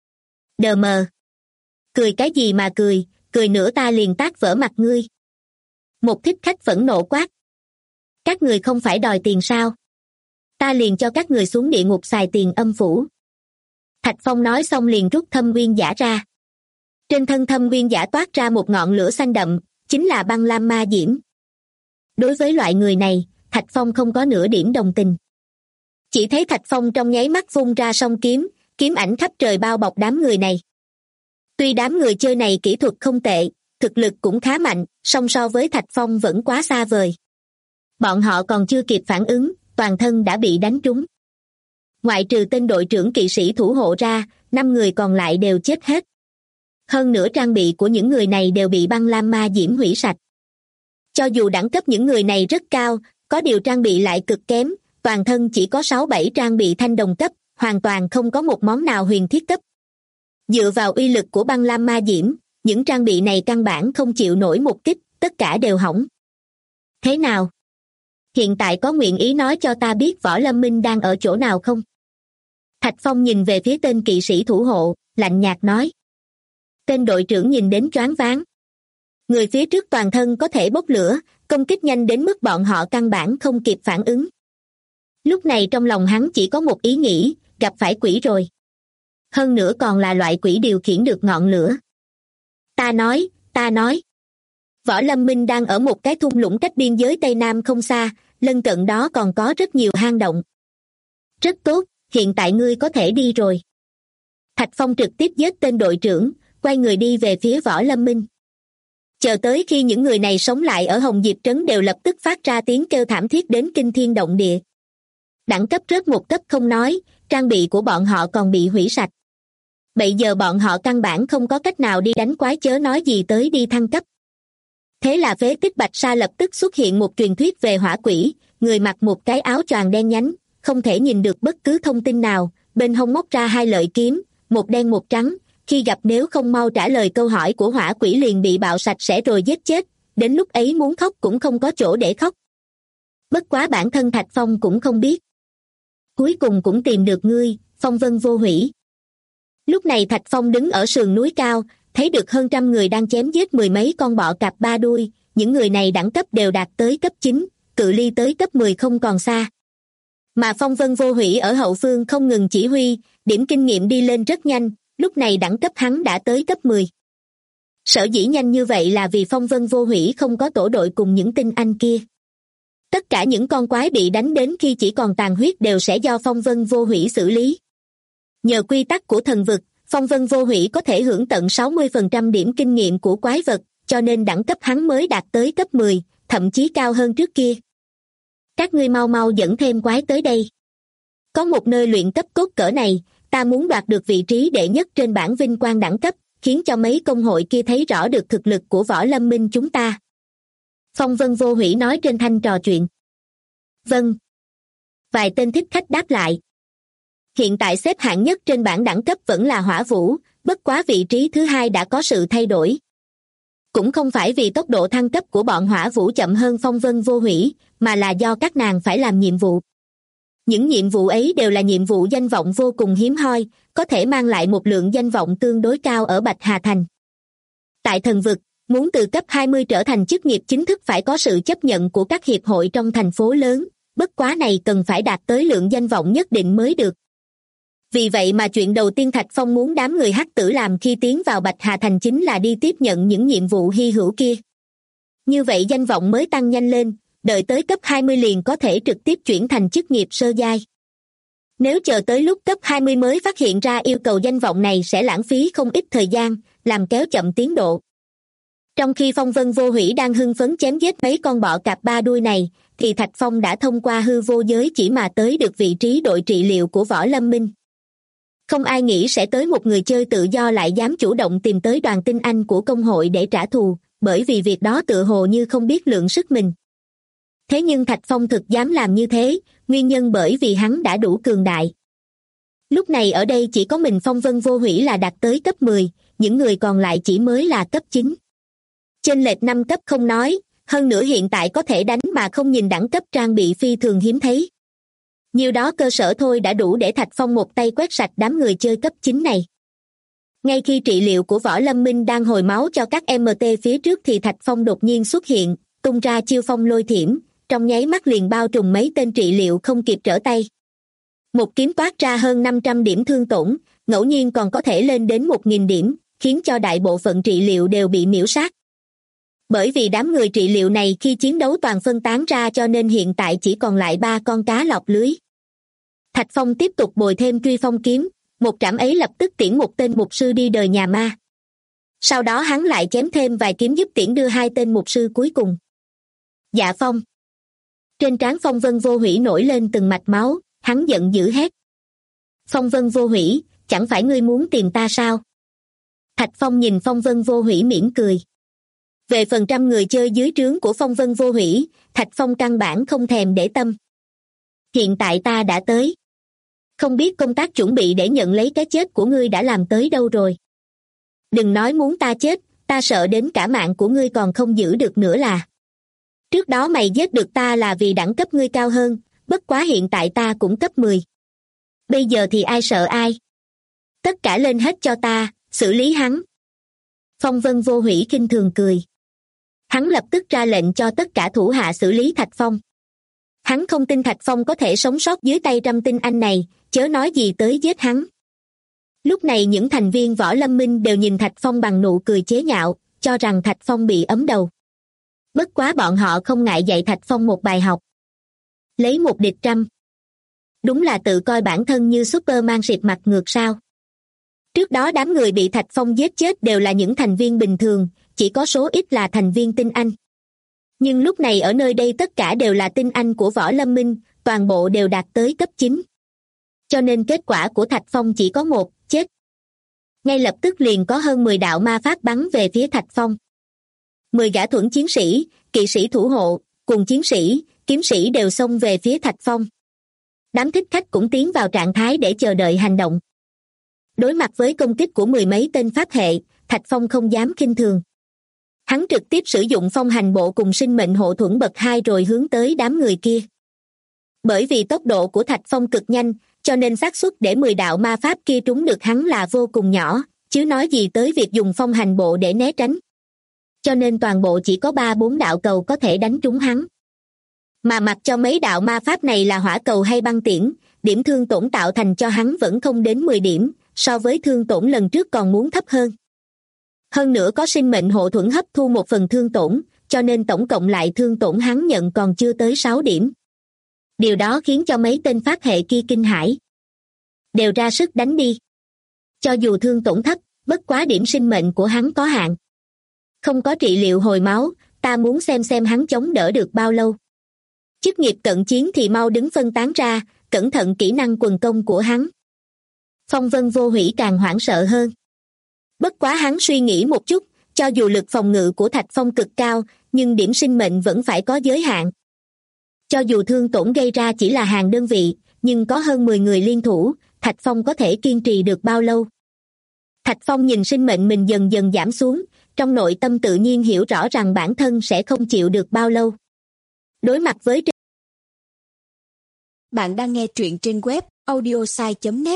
Đờ mờ. Cười cái gì mà cười nữa ta liền tát vỡ mặt ngươi. Một thích khách phẫn nộ quát. Các người không phải đòi tiền sao? Ta liền cho các người xuống địa ngục xài tiền âm phủ. Thạch Phong nói xong liền rút thâm nguyên giả ra. Trên thân thâm nguyên giả toát ra một ngọn lửa xanh đậm, chính là băng lam ma diễm. Đối với loại người này, Thạch Phong không có nửa điểm đồng tình. Chỉ thấy Thạch Phong trong nháy mắt vung ra song kiếm, kiếm ảnh khắp trời bao bọc đám người này. Tuy đám người chơi này kỹ thuật không tệ, thực lực cũng khá mạnh, song so với Thạch Phong vẫn quá xa vời. Bọn họ còn chưa kịp phản ứng, toàn thân đã bị đánh trúng. Ngoại trừ tên đội trưởng kỵ sĩ thủ hộ ra, 5 người còn lại đều chết hết. Hơn nữa trang bị của những người này đều bị băng lam ma diễm hủy sạch. Cho dù đẳng cấp những người này rất cao, có điều trang bị lại cực kém, toàn thân chỉ có 6-7 trang bị thanh đồng cấp, hoàn toàn không có một món nào huyền thiết cấp. Dựa vào uy lực của băng lam ma diễm, những trang bị này căn bản không chịu nổi một kích, tất cả đều hỏng. Thế nào? Hiện tại có nguyện ý nói cho ta biết Võ Lâm Minh đang ở chỗ nào không? Thạch Phong nhìn về phía tên kỵ sĩ thủ hộ, lạnh nhạt nói. Tên đội trưởng nhìn đến choáng váng. Người phía trước toàn thân có thể bốc lửa, công kích nhanh đến mức bọn họ căn bản không kịp phản ứng. Lúc này trong lòng hắn chỉ có một ý nghĩ, gặp phải quỷ rồi. Hơn nữa còn là loại quỷ điều khiển được ngọn lửa. Ta nói. Võ Lâm Minh đang ở một cái thung lũng cách biên giới Tây Nam không xa, lân cận đó còn có rất nhiều hang động. Rất tốt, hiện tại ngươi có thể đi rồi. Thạch Phong trực tiếp giết tên đội trưởng, quay người đi về phía Võ Lâm Minh. Chờ tới khi những người này sống lại ở Hồng Diệp Trấn đều lập tức phát ra tiếng kêu thảm thiết đến kinh thiên động địa. Đẳng cấp rớt một cấp không nói, trang bị của bọn họ còn bị hủy sạch. Bây giờ bọn họ căn bản không có cách nào đi đánh quái chớ nói gì tới đi thăng cấp. Thế là phế tích Bạch Sa lập tức xuất hiện một truyền thuyết về hỏa quỷ, người mặc một cái áo choàng đen nhánh, không thể nhìn được bất cứ thông tin nào, bên hông móc ra 2 lợi kiếm, một đen một trắng, khi gặp nếu không mau trả lời câu hỏi của hỏa quỷ liền bị bạo sạch sẽ rồi giết chết, đến lúc ấy muốn khóc cũng không có chỗ để khóc. Bất quá bản thân Thạch Phong cũng không biết. Cuối cùng cũng tìm được ngươi, phong vân vô hủy. Lúc này Thạch Phong đứng ở sườn núi cao, thấy được hơn 100 người đang chém giết 10 mấy con bọ cạp 3 đuôi, những người này đẳng cấp đều đạt tới cấp 9, cự ly tới cấp 10 không còn xa. Mà Phong Vân Vô Hủy ở hậu phương không ngừng chỉ huy, điểm kinh nghiệm đi lên rất nhanh, lúc này đẳng cấp hắn đã tới cấp 10. Sở dĩ nhanh như vậy là vì Phong Vân Vô Hủy không có tổ đội cùng những tinh anh kia. Tất cả những con quái bị đánh đến khi chỉ còn tàn huyết đều sẽ do Phong Vân Vô Hủy xử lý. Nhờ quy tắc của thần vực, Phong Vân Vô Hủy có thể hưởng tận 60% điểm kinh nghiệm của quái vật, cho nên đẳng cấp hắn mới đạt tới cấp 10, thậm chí cao hơn trước kia. Các ngươi mau mau dẫn thêm quái tới đây. Có một nơi luyện cấp cốt cỡ này, ta muốn đoạt được vị trí đệ nhất trên bảng vinh quang đẳng cấp, khiến cho mấy công hội kia thấy rõ được thực lực của Võ Lâm Minh chúng ta. Phong Vân Vô Hủy nói trên thanh trò chuyện. Vâng. Vài tên thích khách đáp lại. Hiện tại xếp hạng nhất trên bảng đẳng cấp vẫn là Hỏa Vũ, bất quá vị trí thứ hai đã có sự thay đổi. Cũng không phải vì tốc độ thăng cấp của bọn Hỏa Vũ chậm hơn Phong Vân Vô Hủy, mà là do các nàng phải làm nhiệm vụ. Những nhiệm vụ ấy đều là nhiệm vụ danh vọng vô cùng hiếm hoi, có thể mang lại một lượng danh vọng tương đối cao ở Bạch Hà Thành. Tại thần vực, muốn từ cấp 20 trở thành chức nghiệp chính thức phải có sự chấp nhận của các hiệp hội trong thành phố lớn, bất quá này cần phải đạt tới lượng danh vọng nhất định mới được. Vì vậy mà chuyện đầu tiên Thạch Phong muốn đám người hắc tử làm khi tiến vào Bạch Hà Thành chính là đi tiếp nhận những nhiệm vụ hy hữu kia. Như vậy danh vọng mới tăng nhanh lên, đợi tới cấp 20 liền có thể trực tiếp chuyển thành chức nghiệp sơ giai. Nếu chờ tới lúc cấp 20 mới phát hiện ra yêu cầu danh vọng này sẽ lãng phí không ít thời gian, làm kéo chậm tiến độ. Trong khi Phong Vân Vô Hủy đang hưng phấn chém giết mấy con bọ cạp ba đuôi này, thì Thạch Phong đã thông qua hư vô giới chỉ mà tới được vị trí đội trị liệu của Võ Lâm Minh. Không ai nghĩ sẽ tới một người chơi tự do lại dám chủ động tìm tới đoàn tinh anh của công hội để trả thù, bởi vì việc đó tựa hồ như không biết lượng sức mình. Thế nhưng Thạch Phong thực dám làm như thế, nguyên nhân bởi vì hắn đã đủ cường đại. Lúc này ở đây chỉ có mình Phong Vân Vô Hủy là đạt tới cấp 10, những người còn lại chỉ mới là cấp 9. Chênh lệch 5 cấp không nói, hơn nữa hiện tại có thể đánh mà không nhìn đẳng cấp trang bị phi thường hiếm thấy. Nhiều đó cơ sở thôi đã đủ để Thạch Phong một tay quét sạch đám người chơi cấp 9 này. Ngay khi trị liệu của Võ Lâm Minh đang hồi máu cho các MT phía trước thì Thạch Phong đột nhiên xuất hiện, tung ra chiêu phong lôi thiểm, trong nháy mắt liền bao trùm mấy tên trị liệu không kịp trở tay. Một kiếm toát ra hơn 500 điểm thương tổn, ngẫu nhiên còn có thể lên đến 1.000 điểm, khiến cho đại bộ phận trị liệu đều bị miễu sát. Bởi vì đám người trị liệu này khi chiến đấu toàn phân tán ra cho nên hiện tại chỉ còn lại 3 con cá lọt lưới. Thạch Phong tiếp tục bồi thêm truy phong kiếm, một trảm ấy lập tức tiễn một tên mục sư đi đời nhà ma. Sau đó hắn lại chém thêm vài kiếm giúp tiễn đưa 2 tên mục sư cuối cùng. Dạ Phong. Trên trán Phong Vân Vô Hủy nổi lên từng mạch máu, hắn giận dữ hét. Phong Vân Vô Hủy, chẳng phải ngươi muốn tìm ta sao? Thạch Phong nhìn Phong Vân Vô Hủy mỉm cười. Về phần trăm người chơi dưới trướng của Phong Vân Vô Hủy, Thạch Phong căn bản không thèm để tâm. Hiện tại ta đã tới. Không biết công tác chuẩn bị để nhận lấy cái chết của ngươi đã làm tới đâu rồi. Đừng nói muốn ta chết, ta sợ đến cả mạng của ngươi còn không giữ được nữa là. Trước đó mày giết được ta là vì đẳng cấp ngươi cao hơn, bất quá hiện tại ta cũng cấp 10. Bây giờ thì ai sợ ai? Tất cả lên hết cho ta, xử lý hắn. Phong Vân Vô Hủy khinh thường cười. Hắn lập tức ra lệnh cho tất cả thủ hạ xử lý Thạch Phong. Hắn không tin Thạch Phong có thể sống sót dưới tay trăm tinh anh này, chớ nói gì tới giết hắn. Lúc này những thành viên Võ Lâm Minh đều nhìn Thạch Phong bằng nụ cười chế nhạo, cho rằng Thạch Phong bị ấm đầu. Bất quá bọn họ không ngại dạy Thạch Phong một bài học. Lấy một địch trăm. Đúng là tự coi bản thân như Superman xịt mặt ngược sao. Trước đó đám người bị Thạch Phong giết chết đều là những thành viên bình thường, chỉ có số ít là thành viên tinh anh. Nhưng lúc này ở nơi đây tất cả đều là tinh anh của Võ Lâm Minh, toàn bộ đều đạt tới cấp 9. Cho nên kết quả của Thạch Phong chỉ có một, chết. Ngay lập tức liền có hơn 10 đạo ma pháp bắn về phía Thạch Phong. 10 gã thuẫn chiến sĩ, kỵ sĩ thủ hộ, cùng chiến sĩ, kiếm sĩ đều xông về phía Thạch Phong. Đám thích khách cũng tiến vào trạng thái để chờ đợi hành động. Đối mặt với công kích của 10 mấy tên pháp hệ, Thạch Phong không dám khinh thường. Hắn trực tiếp sử dụng phong hành bộ cùng sinh mệnh hộ thuẫn bậc 2 rồi hướng tới đám người kia. Bởi vì tốc độ của Thạch Phong cực nhanh, cho nên xác suất để 10 đạo ma pháp kia trúng được hắn là vô cùng nhỏ, chứ nói gì tới việc dùng phong hành bộ để né tránh. Cho nên toàn bộ chỉ có 3-4 đạo cầu có thể đánh trúng hắn. Mà mặc cho mấy đạo ma pháp này là hỏa cầu hay băng tiễn, điểm thương tổn tạo thành cho hắn vẫn không đến 10 điểm, so với thương tổn lần trước còn muốn thấp hơn. Hơn nữa có sinh mệnh hộ thuẫn hấp thu một phần thương tổn, cho nên tổng cộng lại thương tổn hắn nhận còn chưa tới 6 điểm. Điều đó khiến cho mấy tên phát hệ kia kinh hãi. Đều ra sức đánh đi. Cho dù thương tổn thấp, bất quá điểm sinh mệnh của hắn có hạn. Không có trị liệu hồi máu, ta muốn xem hắn chống đỡ được bao lâu. Chức nghiệp cận chiến thì mau đứng phân tán ra, cẩn thận kỹ năng quần công của hắn. Phong Vân Vô Hủy càng hoảng sợ hơn. Bất quá hắn suy nghĩ một chút, cho dù lực phòng ngự của Thạch Phong cực cao, nhưng điểm sinh mệnh vẫn phải có giới hạn. Cho dù thương tổn gây ra chỉ là hàng đơn vị, nhưng có hơn 10 người liên thủ, Thạch Phong có thể kiên trì được bao lâu? Thạch Phong nhìn sinh mệnh mình dần dần giảm xuống, trong nội tâm tự nhiên hiểu rõ rằng bản thân sẽ không chịu được bao lâu. Đối mặt với...
Bạn đang nghe truyện trên web audiosai.net.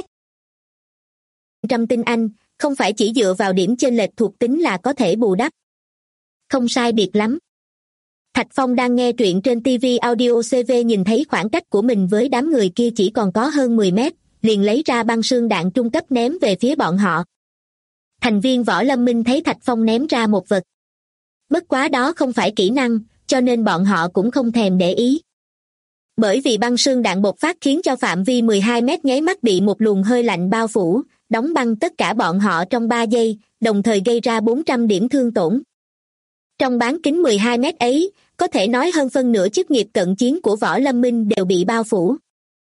Trăm tinh anh, không phải chỉ dựa vào điểm chênh lệch thuộc tính là có thể bù đắp. Không sai biệt lắm. Thạch Phong đang nghe truyện trên TV Audio CV nhìn thấy khoảng cách của mình với đám người kia chỉ còn có hơn 10 mét, liền lấy ra băng sương đạn trung cấp ném về phía bọn họ. Thành viên Võ Lâm Minh thấy Thạch Phong ném ra một vật. Bất quá đó không phải kỹ năng, cho nên bọn họ cũng không thèm để ý. Bởi vì băng sương đạn bộc phát khiến cho phạm vi 12 mét nháy mắt bị một luồng hơi lạnh bao phủ, đóng băng tất cả bọn họ trong 3 giây, đồng thời gây ra 400 điểm thương tổn. Trong bán kính 12 mét ấy, có thể nói hơn phân nửa chức nghiệp cận chiến của Võ Lâm Minh đều bị bao phủ.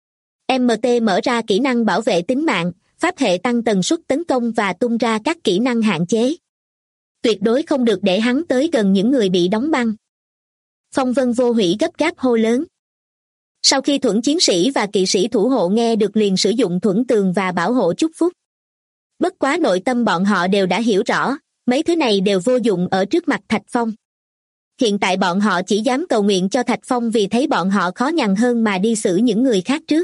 MT mở ra kỹ năng bảo vệ tính mạng, pháp hệ tăng tần suất tấn công và tung ra các kỹ năng hạn chế. Tuyệt đối không được để hắn tới gần những người bị đóng băng. Phong Vân Vô Hủy gấp gáp hô lớn. Sau khi thuẫn chiến sĩ và kỵ sĩ thủ hộ nghe được liền sử dụng thuẫn tường và bảo hộ chúc phúc. Bất quá nội tâm bọn họ đều đã hiểu rõ, mấy thứ này đều vô dụng ở trước mặt Thạch Phong. Hiện tại bọn họ chỉ dám cầu nguyện cho Thạch Phong vì thấy bọn họ khó nhằn hơn mà đi xử những người khác trước.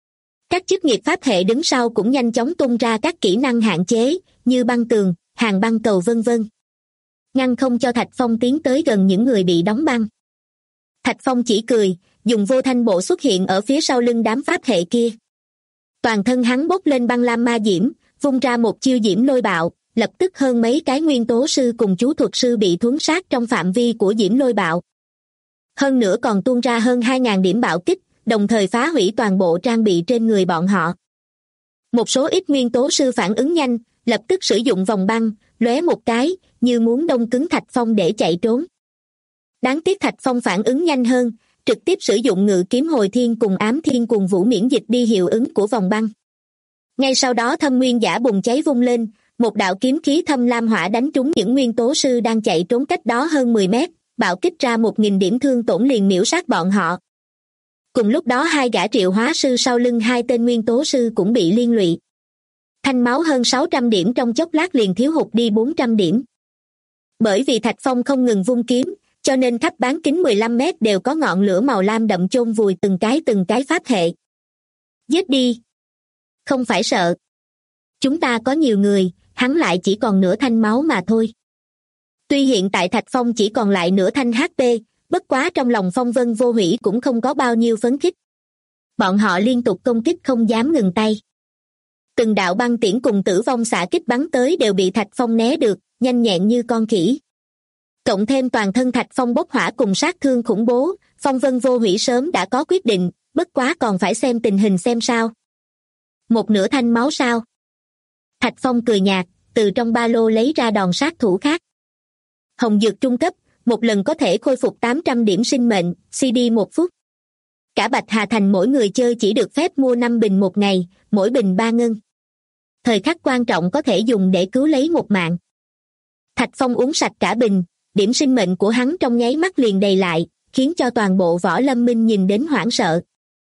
Các chức nghiệp pháp hệ đứng sau cũng nhanh chóng tung ra các kỹ năng hạn chế, như băng tường, hàng băng cầu vân vân. Ngăn không cho Thạch Phong tiến tới gần những người bị đóng băng. Thạch Phong chỉ cười, dùng vô thanh bộ xuất hiện ở phía sau lưng đám pháp hệ kia. Toàn thân hắn bốc lên băng lam ma diễm, vung ra một chiêu diễm lôi bạo, lập tức hơn mấy cái nguyên tố sư cùng chú thuật sư bị thuấn sát trong phạm vi của diễm lôi bạo. Hơn nữa còn tuôn ra hơn 2.000 điểm bạo kích, đồng thời phá hủy toàn bộ trang bị trên người bọn họ. Một số ít nguyên tố sư phản ứng nhanh, lập tức sử dụng vòng băng, lóe một cái, như muốn đông cứng Thạch Phong để chạy trốn. Đáng tiếc Thạch Phong phản ứng nhanh hơn, trực tiếp sử dụng ngự kiếm hồi thiên cùng ám thiên cùng vũ miễn dịch đi hiệu ứng của vòng băng. Ngay sau đó thâm nguyên giả bùng cháy vung lên, một đạo kiếm khí thâm lam hỏa đánh trúng những nguyên tố sư đang chạy trốn cách đó hơn 10 mét, bạo kích ra 1.000 điểm thương tổn liền miễu sát bọn họ. Cùng lúc đó hai gã triệu hóa sư sau lưng hai tên nguyên tố sư cũng bị liên lụy. Thanh máu hơn 600 điểm trong chốc lát liền thiếu hụt đi 400 điểm. Bởi vì Thạch Phong không ngừng vung kiếm, cho nên khắp bán kính 15 mét đều có ngọn lửa màu lam đậm chôn vùi từng cái pháp hệ. Giết đi! Không phải sợ. Chúng ta có nhiều người, hắn lại chỉ còn nửa thanh máu mà thôi. Tuy hiện tại Thạch Phong chỉ còn lại nửa thanh HP, bất quá trong lòng Phong Vân Vô Hủy cũng không có bao nhiêu phấn khích. Bọn họ liên tục công kích không dám ngừng tay. Từng đạo băng tiễn cùng tử vong xạ kích bắn tới đều bị Thạch Phong né được, nhanh nhẹn như con khỉ. Cộng thêm toàn thân Thạch Phong bốc hỏa cùng sát thương khủng bố, Phong Vân Vô Hủy sớm đã có quyết định, bất quá còn phải xem tình hình xem sao. Một nửa thanh máu sao? Thạch Phong cười nhạt, từ trong ba lô lấy ra đòn sát thủ khác. Hồng dược trung cấp, một lần có thể khôi phục 800 điểm sinh mệnh, CD 1 phút. Cả Bạch Hà Thành mỗi người chơi chỉ được phép mua 5 bình một ngày, mỗi bình 3 ngân. Thời khắc quan trọng có thể dùng để cứu lấy một mạng. Thạch Phong uống sạch cả bình, điểm sinh mệnh của hắn trong nháy mắt liền đầy lại, khiến cho toàn bộ Võ Lâm Minh nhìn đến hoảng sợ.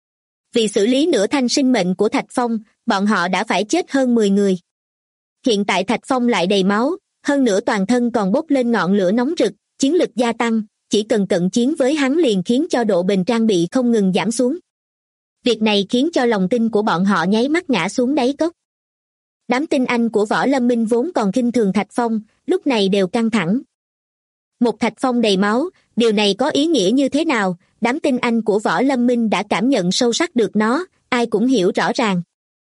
Vì xử lý nửa thanh sinh mệnh của Thạch Phong, bọn họ đã phải chết hơn 10 người. Hiện tại Thạch Phong lại đầy máu, hơn nữa toàn thân còn bốc lên ngọn lửa nóng rực, chiến lực gia tăng, chỉ cần cận chiến với hắn liền khiến cho độ bền trang bị không ngừng giảm xuống. Việc này khiến cho lòng tin của bọn họ nháy mắt ngã xuống đáy cốc. Đám tinh anh của Võ Lâm Minh vốn còn khinh thường Thạch Phong, lúc này đều căng thẳng. Một Thạch Phong đầy máu, điều này có ý nghĩa như thế nào, đám tinh anh của Võ Lâm Minh đã cảm nhận sâu sắc được nó, ai cũng hiểu rõ ràng.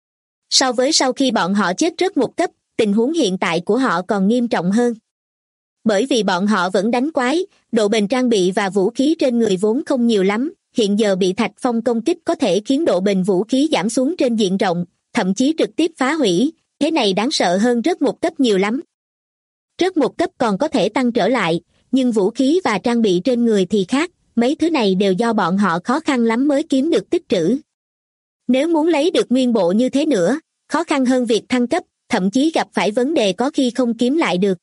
So với sau khi bọn họ chết rớt một cấp, tình huống hiện tại của họ còn nghiêm trọng hơn. Bởi vì bọn họ vẫn đánh quái, độ bền trang bị và vũ khí trên người vốn không nhiều lắm, hiện giờ bị Thạch Phong công kích có thể khiến độ bền vũ khí giảm xuống trên diện rộng, thậm chí trực tiếp phá hủy, thế này đáng sợ hơn rớt một cấp nhiều lắm. Rớt một cấp còn có thể tăng trở lại, nhưng vũ khí và trang bị trên người thì khác, mấy thứ này đều do bọn họ khó khăn lắm mới kiếm được tích trữ. Nếu muốn lấy được nguyên bộ như thế nữa, khó khăn hơn việc thăng cấp, thậm chí gặp phải vấn đề có khi không kiếm lại được.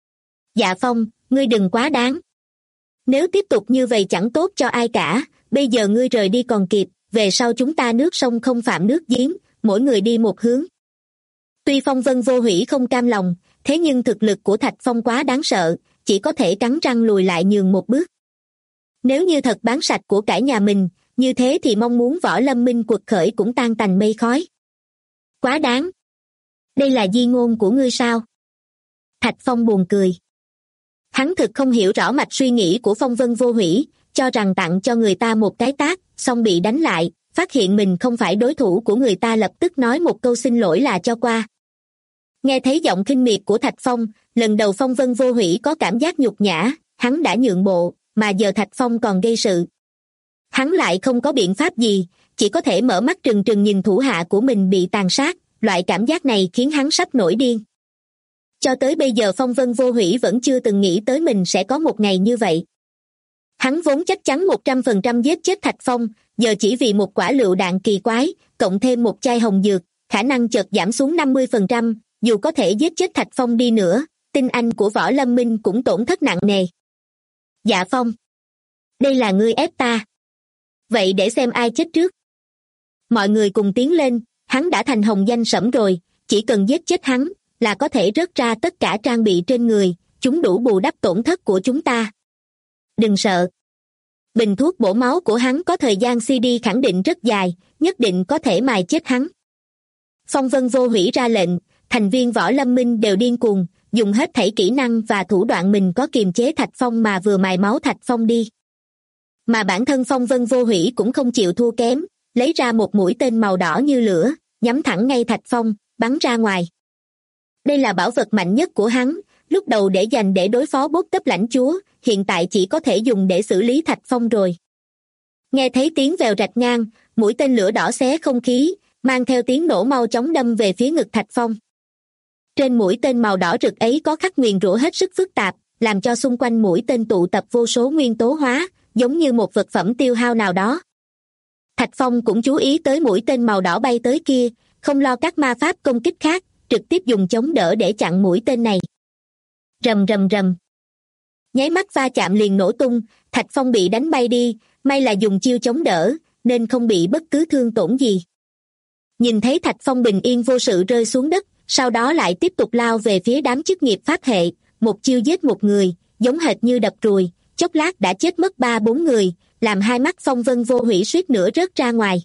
Dạ Phong, ngươi đừng quá đáng. Nếu tiếp tục như vậy chẳng tốt cho ai cả, bây giờ ngươi rời đi còn kịp, về sau chúng ta nước sông không phạm nước giếng, mỗi người đi một hướng. Tuy Phong Vân Vô Hủy không cam lòng, thế nhưng thực lực của Thạch Phong quá đáng sợ, chỉ có thể cắn răng lùi lại nhường một bước. Nếu như thật bán sạch của cải nhà mình, như thế thì mong muốn Võ Lâm Minh quật khởi cũng tan tành mây khói. Quá đáng. Đây là di ngôn của ngươi sao? Thạch Phong buồn cười. Hắn thực không hiểu rõ mạch suy nghĩ của Phong Vân Vô Hủy, cho rằng tặng cho người ta một cái tát, xong bị đánh lại, phát hiện mình không phải đối thủ của người ta lập tức nói một câu xin lỗi là cho qua. Nghe thấy giọng khinh miệt của Thạch Phong, lần đầu Phong Vân Vô Hủy có cảm giác nhục nhã, hắn đã nhượng bộ, mà giờ Thạch Phong còn gây sự. Hắn lại không có biện pháp gì, chỉ có thể mở mắt trừng trừng nhìn thủ hạ của mình bị tàn sát, loại cảm giác này khiến hắn sắp nổi điên. Cho tới bây giờ Phong Vân Vô Hủy vẫn chưa từng nghĩ tới mình sẽ có một ngày như vậy. Hắn vốn chắc chắn 100% giết chết Thạch Phong, giờ chỉ vì một quả lựu đạn kỳ quái, cộng thêm một chai hồng dược, khả năng chợt giảm xuống 50%, dù có thể giết chết Thạch Phong đi nữa, tinh anh của Võ Lâm Minh cũng tổn thất nặng nề. Dạ Phong, đây là ngươi ép ta. Vậy để xem ai chết trước. Mọi người cùng tiến lên, hắn đã thành hồng danh sẫm rồi, chỉ cần giết chết hắn, là có thể rớt ra tất cả trang bị trên người, chúng đủ bù đắp tổn thất của chúng ta. Đừng sợ. Bình thuốc bổ máu của hắn có thời gian CD khẳng định rất dài, nhất định có thể mài chết hắn. Phong Vân Vô Hủy ra lệnh, thành viên Võ Lâm Minh đều điên cuồng, dùng hết thảy kỹ năng và thủ đoạn mình có kiềm chế Thạch Phong mà vừa mài máu Thạch Phong đi. Mà bản thân Phong Vân Vô Hủy cũng không chịu thua kém, lấy ra một mũi tên màu đỏ như lửa, nhắm thẳng ngay Thạch Phong, bắn ra ngoài. Đây là bảo vật mạnh nhất của hắn, lúc đầu để dành để đối phó bốt cấp lãnh chúa, hiện tại chỉ có thể dùng để xử lý Thạch Phong rồi. Nghe thấy tiếng vèo rạch ngang, mũi tên lửa đỏ xé không khí, mang theo tiếng nổ mau chóng đâm về phía ngực Thạch Phong. Trên mũi tên màu đỏ rực ấy có khắc nguyền rủa hết sức phức tạp, làm cho xung quanh mũi tên tụ tập vô số nguyên tố hóa, giống như một vật phẩm tiêu hao nào đó. Thạch Phong cũng chú ý tới mũi tên màu đỏ bay tới kia, không lo các ma pháp công kích khác, trực tiếp dùng chống đỡ để chặn mũi tên này. Rầm rầm rầm. Nháy mắt va chạm liền nổ tung, Thạch Phong bị đánh bay đi, may là dùng chiêu chống đỡ, nên không bị bất cứ thương tổn gì. Nhìn thấy Thạch Phong bình yên vô sự rơi xuống đất, sau đó lại tiếp tục lao về phía đám chức nghiệp pháp hệ, một chiêu giết một người, giống hệt như đập ruồi, chốc lát đã chết mất 3-4 người, làm hai mắt Phong Vân Vô Hủy suýt nữa rớt ra ngoài.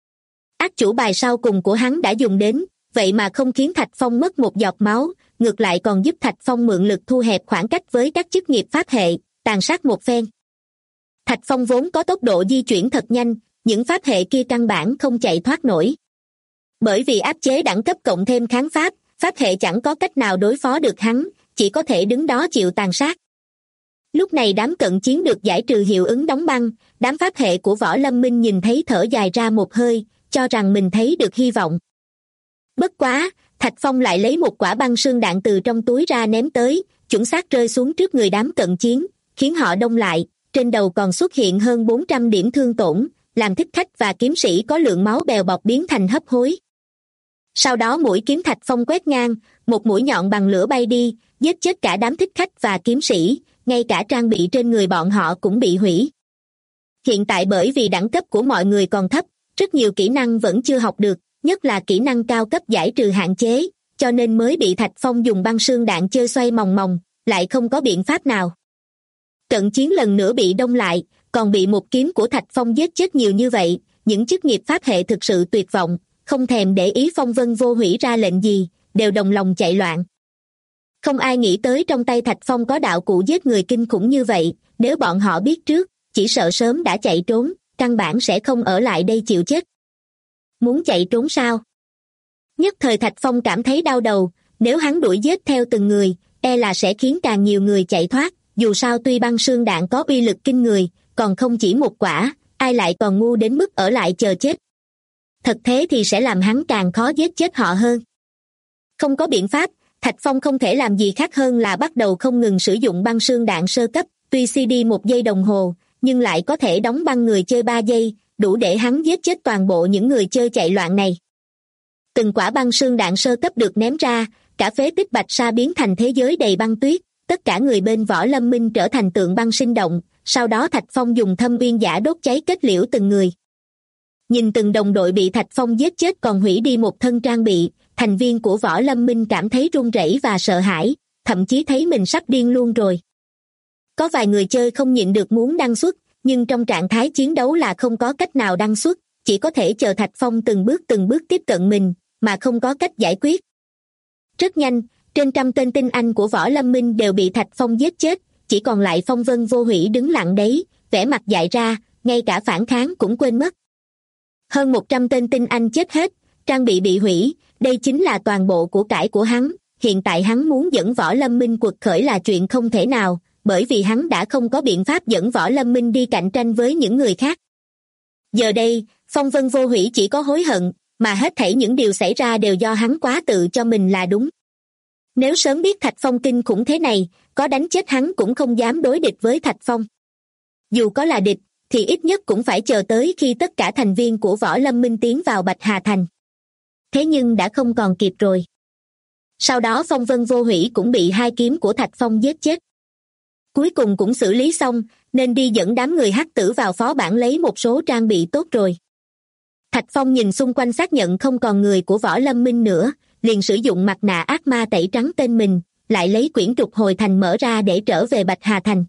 Ác chủ bài sau cùng của hắn đã dùng đến, vậy mà không khiến Thạch Phong mất một giọt máu, ngược lại còn giúp Thạch Phong mượn lực thu hẹp khoảng cách với các chức nghiệp pháp hệ, tàn sát một phen. Thạch Phong vốn có tốc độ di chuyển thật nhanh, những pháp hệ kia căn bản không chạy thoát nổi. Bởi vì áp chế đẳng cấp cộng thêm kháng pháp, pháp hệ chẳng có cách nào đối phó được hắn, chỉ có thể đứng đó chịu tàn sát. Lúc này đám cận chiến được giải trừ hiệu ứng đóng băng, đám pháp hệ của Võ Lâm Minh nhìn thấy thở dài ra một hơi, cho rằng mình thấy được hy vọng. Bất quá, Thạch Phong lại lấy một quả băng sương đạn từ trong túi ra ném tới, chuẩn xác rơi xuống trước người đám cận chiến, khiến họ đông lại, trên đầu còn xuất hiện hơn 400 điểm thương tổn, làm thích khách và kiếm sĩ có lượng máu bèo bọt biến thành hấp hối. Sau đó mũi kiếm Thạch Phong quét ngang, một mũi nhọn bằng lửa bay đi, giết chết cả đám thích khách và kiếm sĩ, ngay cả trang bị trên người bọn họ cũng bị hủy. Hiện tại bởi vì đẳng cấp của mọi người còn thấp, rất nhiều kỹ năng vẫn chưa học được, nhất là kỹ năng cao cấp giải trừ hạn chế, cho nên mới bị Thạch Phong dùng băng sương đạn chơi xoay mòng mòng, lại không có biện pháp nào. Cận chiến lần nữa bị đông lại, còn bị một kiếm của Thạch Phong giết chết nhiều như vậy, những chức nghiệp pháp hệ thực sự tuyệt vọng, không thèm để ý Phong Vân Vô Hủy ra lệnh gì, đều đồng lòng chạy loạn. Không ai nghĩ tới trong tay Thạch Phong có đạo cụ giết người kinh khủng như vậy, nếu bọn họ biết trước, chỉ sợ sớm đã chạy trốn, căn bản sẽ không ở lại đây chịu chết. Muốn chạy trốn sao? Nhất thời Thạch Phong cảm thấy đau đầu, nếu hắn đuổi giết theo từng người, e là sẽ khiến càng nhiều người chạy thoát, dù sao tuy băng sương đạn có uy lực kinh người, còn không chỉ một quả, ai lại còn ngu đến mức ở lại chờ chết. Thật thế thì sẽ làm hắn càng khó giết chết họ hơn. Không có biện pháp, Thạch Phong không thể làm gì khác hơn là bắt đầu không ngừng sử dụng băng sương đạn sơ cấp, tuy CD 1 giây đồng hồ, nhưng lại có thể đóng băng người chơi 3 giây, đủ để hắn giết chết toàn bộ những người chơi chạy loạn này. Từng quả băng sương đạn sơ cấp được ném ra, cả phế tích Bạch Sa biến thành thế giới đầy băng tuyết, tất cả người bên Võ Lâm Minh trở thành tượng băng sinh động, sau đó Thạch Phong dùng thâm uyên giả đốt cháy kết liễu từng người. Nhìn từng đồng đội bị Thạch Phong giết chết còn hủy đi một thân trang bị, thành viên của Võ Lâm Minh cảm thấy run rẩy và sợ hãi, thậm chí thấy mình sắp điên luôn rồi. Có vài người chơi không nhịn được muốn đăng xuất, nhưng trong trạng thái chiến đấu là không có cách nào đăng xuất, chỉ có thể chờ Thạch Phong từng bước tiếp cận mình, mà không có cách giải quyết. Rất nhanh, trên 100 tên tinh anh của Võ Lâm Minh đều bị Thạch Phong giết chết, chỉ còn lại Phong Vân Vô Hủy đứng lặng đấy, vẻ mặt dại ra, ngay cả phản kháng cũng quên mất. Hơn 100 tên tinh anh chết hết, trang bị hủy, đây chính là toàn bộ của cải của hắn, hiện tại hắn muốn dẫn Võ Lâm Minh quật khởi là chuyện không thể nào, bởi vì hắn đã không có biện pháp dẫn Võ Lâm Minh đi cạnh tranh với những người khác. Giờ đây, Phong Vân Vô Hủy chỉ có hối hận, mà hết thảy những điều xảy ra đều do hắn quá tự cho mình là đúng. Nếu sớm biết Thạch Phong kinh khủng thế này, có đánh chết hắn cũng không dám đối địch với Thạch Phong. Dù có là địch, thì ít nhất cũng phải chờ tới khi tất cả thành viên của Võ Lâm Minh tiến vào Bạch Hà Thành. Thế nhưng đã không còn kịp rồi. Sau đó Phong Vân Vô Hủy cũng bị 2 kiếm của Thạch Phong giết chết. Cuối cùng cũng xử lý xong, nên đi dẫn đám người hắc tử vào phó bản lấy một số trang bị tốt rồi. Thạch Phong nhìn xung quanh xác nhận không còn người của Võ Lâm Minh nữa, liền sử dụng mặt nạ ác ma tẩy trắng tên mình, lại lấy quyển trục hồi thành mở ra để trở về Bạch Hà Thành.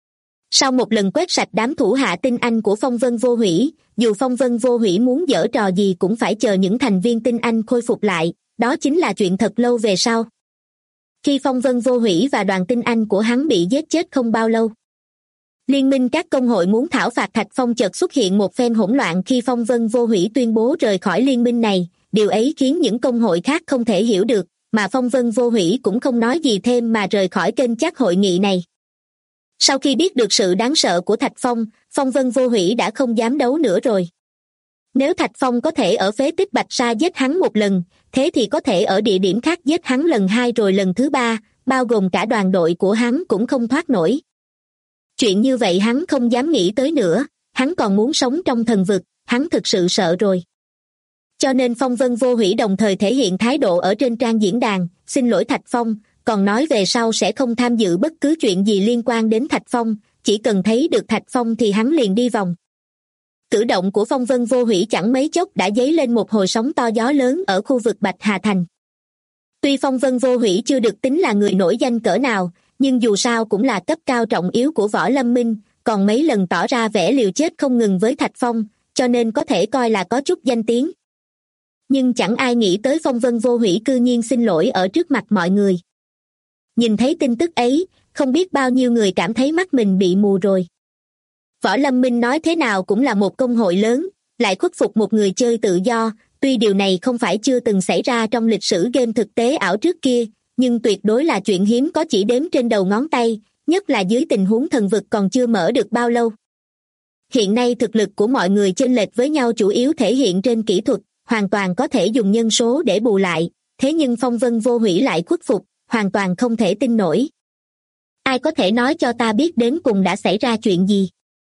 Sau một lần quét sạch đám thủ hạ tinh anh của Phong Vân Vô Hủy, dù Phong Vân Vô Hủy muốn giở trò gì cũng phải chờ những thành viên tinh anh khôi phục lại, đó chính là chuyện thật lâu về sau. Khi Phong Vân Vô Hủy và đoàn tinh anh của hắn bị giết chết không bao lâu, liên minh các công hội muốn thảo phạt Thạch Phong chợt xuất hiện một phen hỗn loạn khi Phong Vân Vô Hủy tuyên bố rời khỏi liên minh này, điều ấy khiến những công hội khác không thể hiểu được, mà Phong Vân Vô Hủy cũng không nói gì thêm mà rời khỏi kênh chat hội nghị này. Sau khi biết được sự đáng sợ của Thạch Phong, Phong Vân Vô Hủy đã không dám đấu nữa rồi. Nếu Thạch Phong có thể ở phế tích Bạch Sa giết hắn một lần, thế thì có thể ở địa điểm khác giết hắn lần 2 rồi lần thứ 3, bao gồm cả đoàn đội của hắn cũng không thoát nổi. Chuyện như vậy hắn không dám nghĩ tới nữa, hắn còn muốn sống trong thần vực, hắn thực sự sợ rồi. Cho nên Phong Vân Vô Hủy đồng thời thể hiện thái độ ở trên trang diễn đàn, xin lỗi Thạch Phong, còn nói về sau sẽ không tham dự bất cứ chuyện gì liên quan đến Thạch Phong, chỉ cần thấy được Thạch Phong thì hắn liền đi vòng. Cử động của Phong Vân Vô Hủy chẳng mấy chốc đã dấy lên một hồi sóng to gió lớn ở khu vực Bạch Hà Thành. Tuy Phong Vân Vô Hủy chưa được tính là người nổi danh cỡ nào, nhưng dù sao cũng là cấp cao trọng yếu của Võ Lâm Minh, còn mấy lần tỏ ra vẻ liều chết không ngừng với Thạch Phong, cho nên có thể coi là có chút danh tiếng. Nhưng chẳng ai nghĩ tới Phong Vân Vô Hủy cư nhiên xin lỗi ở trước mặt mọi người. Nhìn thấy tin tức ấy, không biết bao nhiêu người cảm thấy mắt mình bị mù rồi. Võ Lâm Minh nói thế nào cũng là một công hội lớn, lại khuất phục một người chơi tự do, tuy điều này không phải chưa từng xảy ra trong lịch sử game thực tế ảo trước kia, nhưng tuyệt đối là chuyện hiếm có chỉ đếm trên đầu ngón tay, nhất là dưới tình huống thần vực còn chưa mở được bao lâu. Hiện nay thực lực của mọi người chênh lệch với nhau chủ yếu thể hiện trên kỹ thuật, hoàn toàn có thể dùng nhân số để bù lại, thế nhưng Phong Vân Vô Hủy lại khuất phục, hoàn toàn không thể tin nổi. Ai có thể nói cho ta biết đến cùng đã xảy ra chuyện gì?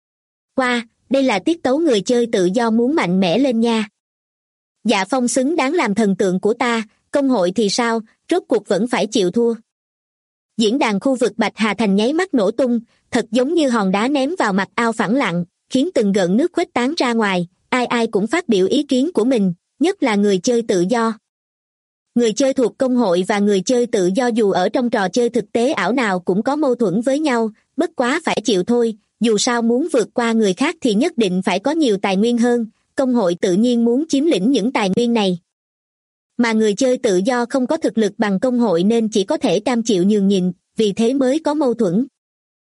Đây là tiết tấu người chơi tự do muốn mạnh mẽ lên nha. Dạ Phong xứng đáng làm thần tượng của ta, công hội thì sao, rốt cuộc vẫn phải chịu thua. Diễn đàn khu vực Bạch Hà Thành nháy mắt nổ tung, thật giống như hòn đá ném vào mặt ao phẳng lặng, khiến từng gợn nước khuếch tán ra ngoài, ai cũng phát biểu ý kiến của mình, nhất là người chơi tự do. Người chơi thuộc công hội và người chơi tự do dù ở trong trò chơi thực tế ảo nào cũng có mâu thuẫn với nhau, bất quá phải chịu thôi, dù sao muốn vượt qua người khác thì nhất định phải có nhiều tài nguyên hơn, công hội tự nhiên muốn chiếm lĩnh những tài nguyên này. Mà người chơi tự do không có thực lực bằng công hội nên chỉ có thể cam chịu nhường nhịn, vì thế mới có mâu thuẫn.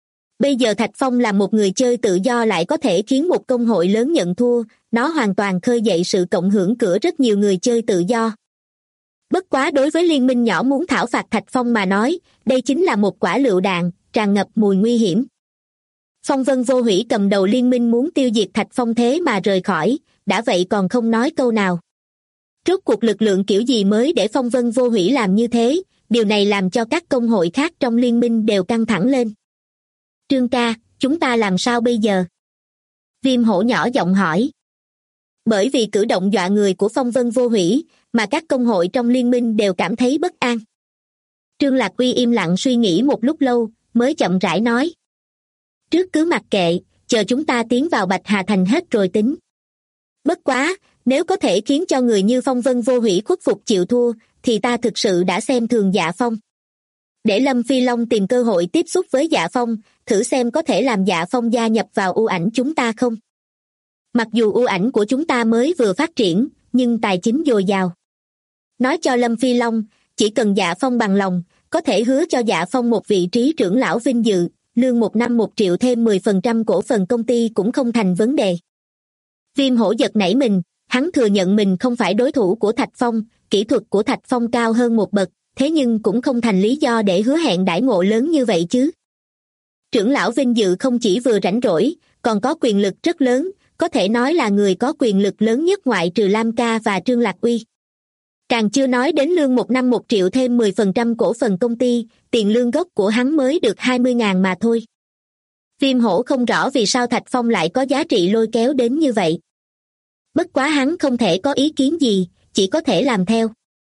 Bây giờ Thạch Phong là một người chơi tự do lại có thể khiến một công hội lớn nhận thua, nó hoàn toàn khơi dậy sự cộng hưởng của rất nhiều người chơi tự do. Bất quá đối với liên minh nhỏ muốn thảo phạt Thạch Phong mà nói, đây chính là một quả lựu đạn, tràn ngập mùi nguy hiểm. Phong Vân Vô Hủy cầm đầu liên minh muốn tiêu diệt Thạch Phong thế mà rời khỏi, đã vậy còn không nói câu nào. Rốt cuộc lực lượng kiểu gì mới để Phong Vân Vô Hủy làm như thế, điều này làm cho các công hội khác trong liên minh đều căng thẳng lên. Trương ca, chúng ta làm sao bây giờ? Viêm Hổ nhỏ giọng hỏi. Bởi vì cử động dọa người của Phong Vân Vô Hủy, mà các công hội trong liên minh đều cảm thấy bất an. Trương Lạc Uy im lặng suy nghĩ một lúc lâu, mới chậm rãi nói. Trước cứ mặc kệ, chờ chúng ta tiến vào Bạch Hà Thành hết rồi tính. Bất quá, nếu có thể khiến cho người như Phong Vân Vô Hủy khuất phục chịu thua, thì ta thực sự đã xem thường Dạ Phong. Để Lâm Phi Long tìm cơ hội tiếp xúc với Dạ Phong, thử xem có thể làm Dạ Phong gia nhập vào U Ảnh chúng ta không. Mặc dù U Ảnh của chúng ta mới vừa phát triển, nhưng tài chính dồi dào. Nói cho Lâm Phi Long, chỉ cần Dạ Phong bằng lòng, có thể hứa cho Dạ Phong một vị trí trưởng lão vinh dự, lương một năm 1 triệu thêm 10% cổ phần công ty cũng không thành vấn đề. Viêm Hổ giật nảy mình, hắn thừa nhận mình không phải đối thủ của Thạch Phong, kỹ thuật của Thạch Phong cao hơn một bậc, thế nhưng cũng không thành lý do để hứa hẹn đãi ngộ lớn như vậy chứ. Trưởng lão vinh dự không chỉ vừa rảnh rỗi, còn có quyền lực rất lớn, có thể nói là người có quyền lực lớn nhất ngoại trừ Lam Ca và Trương Lạc Uy. Càng chưa nói đến lương một năm 1 triệu thêm 10% cổ phần công ty, tiền lương gốc của hắn mới được 20.000 mà thôi. Viêm Hổ không rõ vì sao Thạch Phong lại có giá trị lôi kéo đến như vậy. Bất quá hắn không thể có ý kiến gì, chỉ có thể làm theo.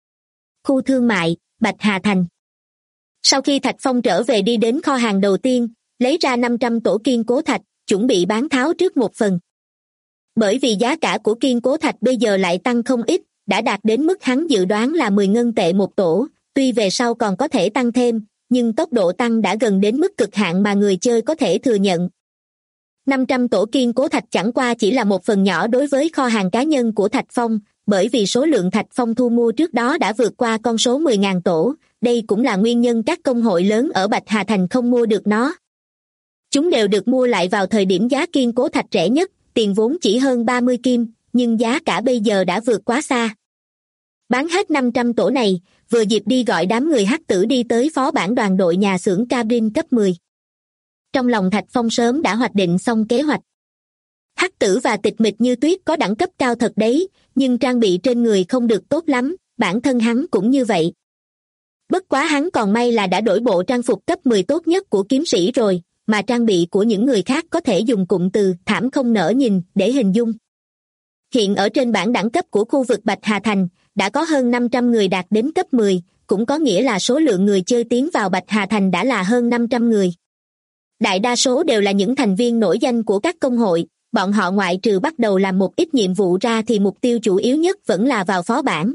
Khu thương mại, Bạch Hà Thành. Sau khi Thạch Phong trở về đi đến kho hàng đầu tiên, lấy ra 500 tổ kiên cố thạch, chuẩn bị bán tháo trước một phần. Bởi vì giá cả của kiên cố thạch bây giờ lại tăng không ít, đã đạt đến mức hắn dự đoán là 10 ngân tệ một tổ, tuy về sau còn có thể tăng thêm, nhưng tốc độ tăng đã gần đến mức cực hạn mà người chơi có thể thừa nhận. 500 tổ kiên cố thạch chẳng qua chỉ là một phần nhỏ đối với kho hàng cá nhân của Thạch Phong, bởi vì số lượng Thạch Phong thu mua trước đó đã vượt qua con số 10.000 tổ, đây cũng là nguyên nhân các công hội lớn ở Bạch Hà Thành không mua được nó. Chúng đều được mua lại vào thời điểm giá kiên cố thạch rẻ nhất, tiền vốn chỉ hơn 30 kim, nhưng giá cả bây giờ đã vượt quá xa. Bán hết 500 tổ này, vừa dịp đi gọi đám người Hắc Tử đi tới phó bản đoàn đội nhà xưởng cabin cấp 10. Trong lòng Thạch Phong sớm đã hoạch định xong kế hoạch. Hắc Tử và Tịch Mịch Như Tuyết có đẳng cấp cao thật đấy, nhưng trang bị trên người không được tốt lắm, bản thân hắn cũng như vậy. Bất quá hắn còn may là đã đổi bộ trang phục cấp 10 tốt nhất của kiếm sĩ rồi, mà trang bị của những người khác có thể dùng cụm từ thảm không nỡ nhìn để hình dung. Hiện ở trên bảng đẳng cấp của khu vực Bạch Hà Thành, đã có hơn 500 người đạt đến cấp 10, cũng có nghĩa là số lượng người chơi tiến vào Bạch Hà Thành đã là hơn 500 người. Đại đa số đều là những thành viên nổi danh của các công hội, bọn họ ngoại trừ bắt đầu làm một ít nhiệm vụ ra thì mục tiêu chủ yếu nhất vẫn là vào phó bản.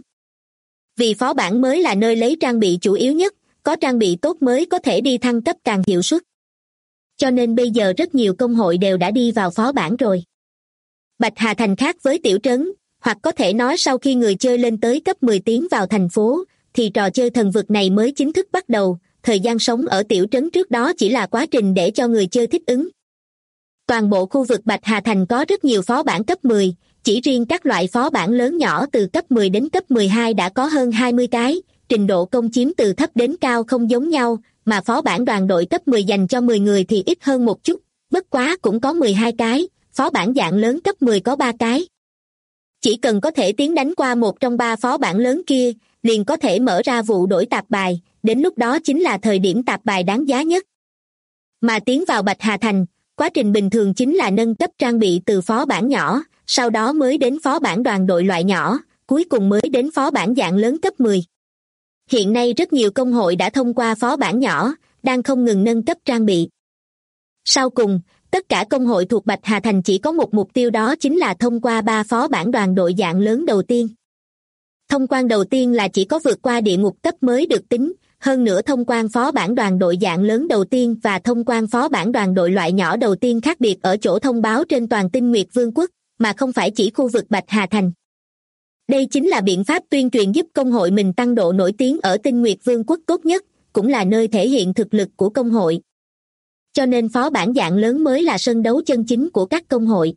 Vì phó bản mới là nơi lấy trang bị chủ yếu nhất, có trang bị tốt mới có thể đi thăng cấp càng hiệu suất. Cho nên bây giờ rất nhiều công hội đều đã đi vào phó bản rồi. Bạch Hà Thành khác với tiểu trấn, hoặc có thể nói sau khi người chơi lên tới cấp 10 tiến vào thành phố, thì trò chơi thần vực này mới chính thức bắt đầu, thời gian sống ở tiểu trấn trước đó chỉ là quá trình để cho người chơi thích ứng. Toàn bộ khu vực Bạch Hà Thành có rất nhiều phó bản cấp 10, chỉ riêng các loại phó bản lớn nhỏ từ cấp 10 đến cấp 12 đã có hơn 20 cái, trình độ công chiếm từ thấp đến cao không giống nhau, mà phó bản đoàn đội cấp 10 dành cho 10 người thì ít hơn một chút, bất quá cũng có 12 cái, phó bản dạng lớn cấp 10 có 3 cái. Chỉ cần có thể tiến đánh qua một trong 3 phó bản lớn kia, liền có thể mở ra vụ đổi tạp bài, đến lúc đó chính là thời điểm tạp bài đáng giá nhất. Mà tiến vào Bạch Hà Thành, quá trình bình thường chính là nâng cấp trang bị từ phó bản nhỏ, sau đó mới đến phó bản đoàn đội loại nhỏ, cuối cùng mới đến phó bản dạng lớn cấp 10. Hiện nay rất nhiều công hội đã thông qua phó bản nhỏ, đang không ngừng nâng cấp trang bị. Sau cùng, tất cả công hội thuộc Bạch Hà Thành chỉ có một mục tiêu, đó chính là thông qua 3 phó bản đoàn đội dạng lớn đầu tiên. Thông quan đầu tiên là chỉ có vượt qua địa ngục cấp mới được tính, hơn nữa thông quan phó bản đoàn đội dạng lớn đầu tiên và thông quan phó bản đoàn đội loại nhỏ đầu tiên khác biệt ở chỗ thông báo trên toàn Tinh Nguyệt Vương quốc, mà không phải chỉ khu vực Bạch Hà Thành. Đây chính là biện pháp tuyên truyền giúp công hội mình tăng độ nổi tiếng ở Tinh Nguyệt Vương quốc tốt nhất, cũng là nơi thể hiện thực lực của công hội. cho nên phó bản dạng lớn mới là sân đấu chân chính của các công hội.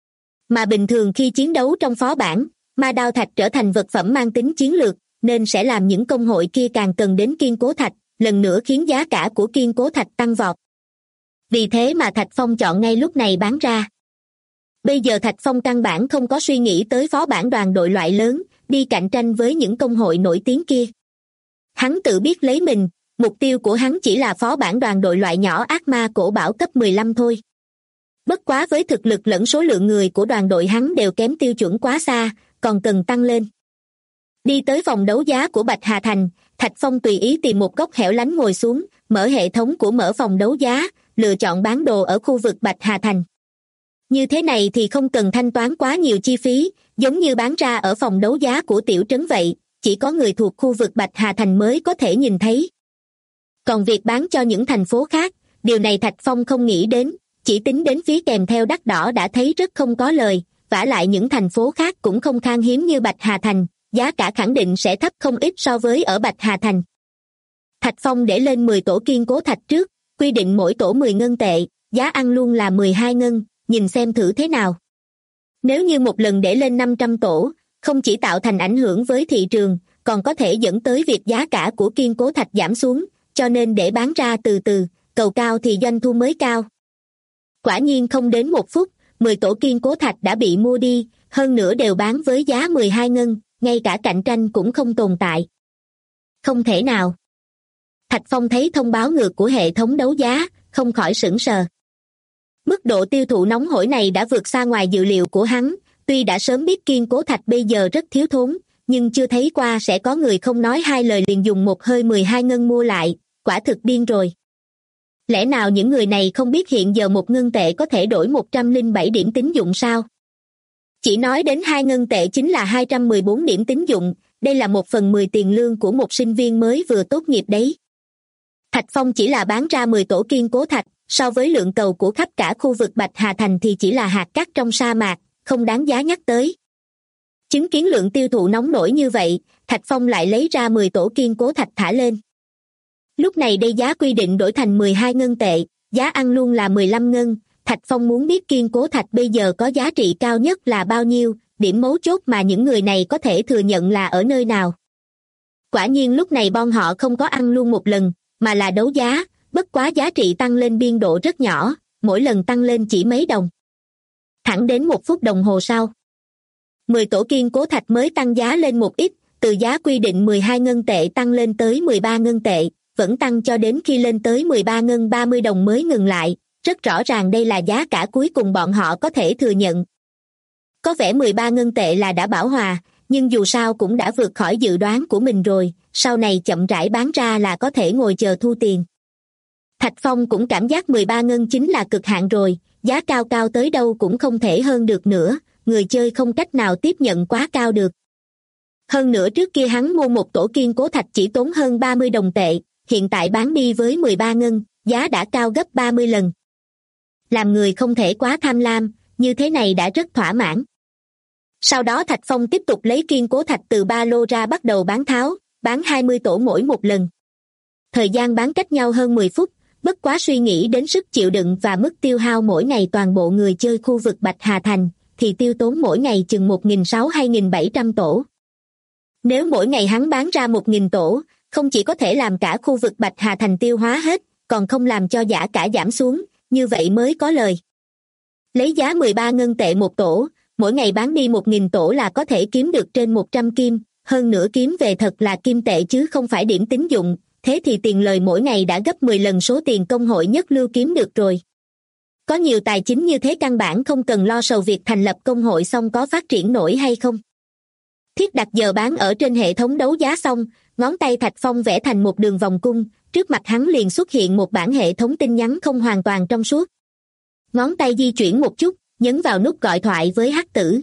Mà bình thường khi chiến đấu trong phó bản, ma đao thạch trở thành vật phẩm mang tính chiến lược, nên sẽ làm những công hội kia càng cần đến kiên cố thạch, lần nữa khiến giá cả của kiên cố thạch tăng vọt. Vì thế mà Thạch Phong chọn ngay lúc này bán ra. Bây giờ Thạch Phong căn bản không có suy nghĩ tới phó bản đoàn đội loại lớn, đi cạnh tranh với những công hội nổi tiếng kia. Hắn tự biết lấy mình, mục tiêu của hắn chỉ là phó bản đoàn đội loại nhỏ ác ma cổ bảo cấp 15 thôi. Bất quá với thực lực lẫn số lượng người của đoàn đội hắn đều kém tiêu chuẩn quá xa, còn cần tăng lên. Đi tới phòng đấu giá của Bạch Hà Thành, Thạch Phong tùy ý tìm một góc hẻo lánh ngồi xuống, mở hệ thống của mở phòng đấu giá, lựa chọn bán đồ ở khu vực Bạch Hà Thành. Như thế này thì không cần thanh toán quá nhiều chi phí, giống như bán ra ở phòng đấu giá của tiểu trấn vậy, chỉ có người thuộc khu vực Bạch Hà Thành mới có thể nhìn thấy. Còn việc bán cho những thành phố khác, điều này Thạch Phong không nghĩ đến, chỉ tính đến phí kèm theo đắt đỏ đã thấy rất không có lời, vả lại những thành phố khác cũng không khan hiếm như Bạch Hà Thành, giá cả khẳng định sẽ thấp không ít so với ở Bạch Hà Thành. Thạch Phong để lên 10 tổ kiên cố thạch trước, quy định mỗi tổ 10 ngân tệ, giá ăn luôn là 12 ngân, nhìn xem thử thế nào. Nếu như một lần để lên 500 tổ, không chỉ tạo thành ảnh hưởng với thị trường, còn có thể dẫn tới việc giá cả của kiên cố thạch giảm xuống, cho nên để bán ra từ từ, cầu cao thì doanh thu mới cao. Quả nhiên không đến một phút, 10 tổ kiên cố thạch đã bị mua đi, hơn nữa đều bán với giá 12 ngân, ngay cả cạnh tranh cũng không tồn tại. Không thể nào. Thạch Phong thấy thông báo ngược của hệ thống đấu giá, không khỏi sửng sờ. Mức độ tiêu thụ nóng hổi này đã vượt xa ngoài dự liệu của hắn, tuy đã sớm biết kiên cố thạch bây giờ rất thiếu thốn, nhưng chưa thấy qua sẽ có người không nói hai lời liền dùng một hơi 12 ngân mua lại, quả thực điên rồi. Lẽ nào những người này không biết hiện giờ một ngân tệ có thể đổi 107 điểm tín dụng sao? Chỉ nói đến 2 ngân tệ chính là 214 điểm tín dụng, đây là 1/10 tiền lương của một sinh viên mới vừa tốt nghiệp đấy. Thạch Phong chỉ là bán ra 10 tổ kiên cố thạch, so với lượng cầu của khắp cả khu vực Bạch Hà Thành thì chỉ là hạt cát trong sa mạc, không đáng giá nhắc tới. Chứng kiến lượng tiêu thụ nóng nổi như vậy, Thạch Phong lại lấy ra 10 tổ kiên cố thạch thả lên. Lúc này đây giá quy định đổi thành 12 ngân tệ, giá ăn luôn là 15 ngân. Thạch Phong muốn biết kiên cố thạch bây giờ có giá trị cao nhất là bao nhiêu, điểm mấu chốt mà những người này có thể thừa nhận là ở nơi nào. Quả nhiên lúc này bọn họ không có ăn luôn một lần, mà là đấu giá, bất quá giá trị tăng lên biên độ rất nhỏ, mỗi lần tăng lên chỉ mấy đồng. Thẳng đến 1 phút đồng hồ sau, 10 tổ kiên cố thạch mới tăng giá lên một ít, từ giá quy định 12 ngân tệ tăng lên tới 13 ngân tệ, vẫn tăng cho đến khi lên tới 13 ngân 30 đồng mới ngừng lại, rất rõ ràng đây là giá cả cuối cùng bọn họ có thể thừa nhận. Có vẻ 13 ngân tệ là đã bảo hòa, nhưng dù sao cũng đã vượt khỏi dự đoán của mình rồi, sau này chậm rãi bán ra là có thể ngồi chờ thu tiền. Thạch Phong cũng cảm giác 13 ngân chính là cực hạn rồi, giá cao cao tới đâu cũng không thể hơn được nữa, người chơi không cách nào tiếp nhận quá cao được. Hơn nữa trước kia hắn mua một tổ kiên cố thạch chỉ tốn hơn 30 đồng tệ, hiện tại bán đi với 13 ngân, giá đã cao gấp 30 lần. Làm người không thể quá tham lam, như thế này đã rất thỏa mãn. Sau đó Thạch Phong tiếp tục lấy kiên cố thạch từ ba lô ra bắt đầu bán tháo, bán 20 tổ mỗi một lần. Thời gian bán cách nhau hơn 10 phút, bất quá suy nghĩ đến sức chịu đựng và mức tiêu hao mỗi ngày toàn bộ người chơi khu vực Bạch Hà Thành, thì tiêu tốn mỗi ngày chừng 1.600 hay 1.700 tổ. Nếu mỗi ngày hắn bán ra 1.000 tổ, không chỉ có thể làm cả khu vực Bạch Hà Thành tiêu hóa hết, còn không làm cho giá cả giảm xuống, như vậy mới có lời. Lấy giá 13 ngân tệ một tổ, mỗi ngày bán đi 1.000 tổ là có thể kiếm được trên 100 kim, hơn nữa kiếm về thật là kim tệ chứ không phải điểm tín dụng, thế thì tiền lời mỗi ngày đã gấp 10 lần số tiền công hội nhất lưu kiếm được rồi. Có nhiều tài chính như thế căn bản không cần lo sầu việc thành lập công hội xong có phát triển nổi hay không. Thiết đặt giờ bán ở trên hệ thống đấu giá xong, ngón tay Thạch Phong vẽ thành một đường vòng cung, trước mặt hắn liền xuất hiện một bảng hệ thống tin nhắn không hoàn toàn trong suốt. Ngón tay di chuyển một chút, nhấn vào nút gọi thoại với Hắc Tử.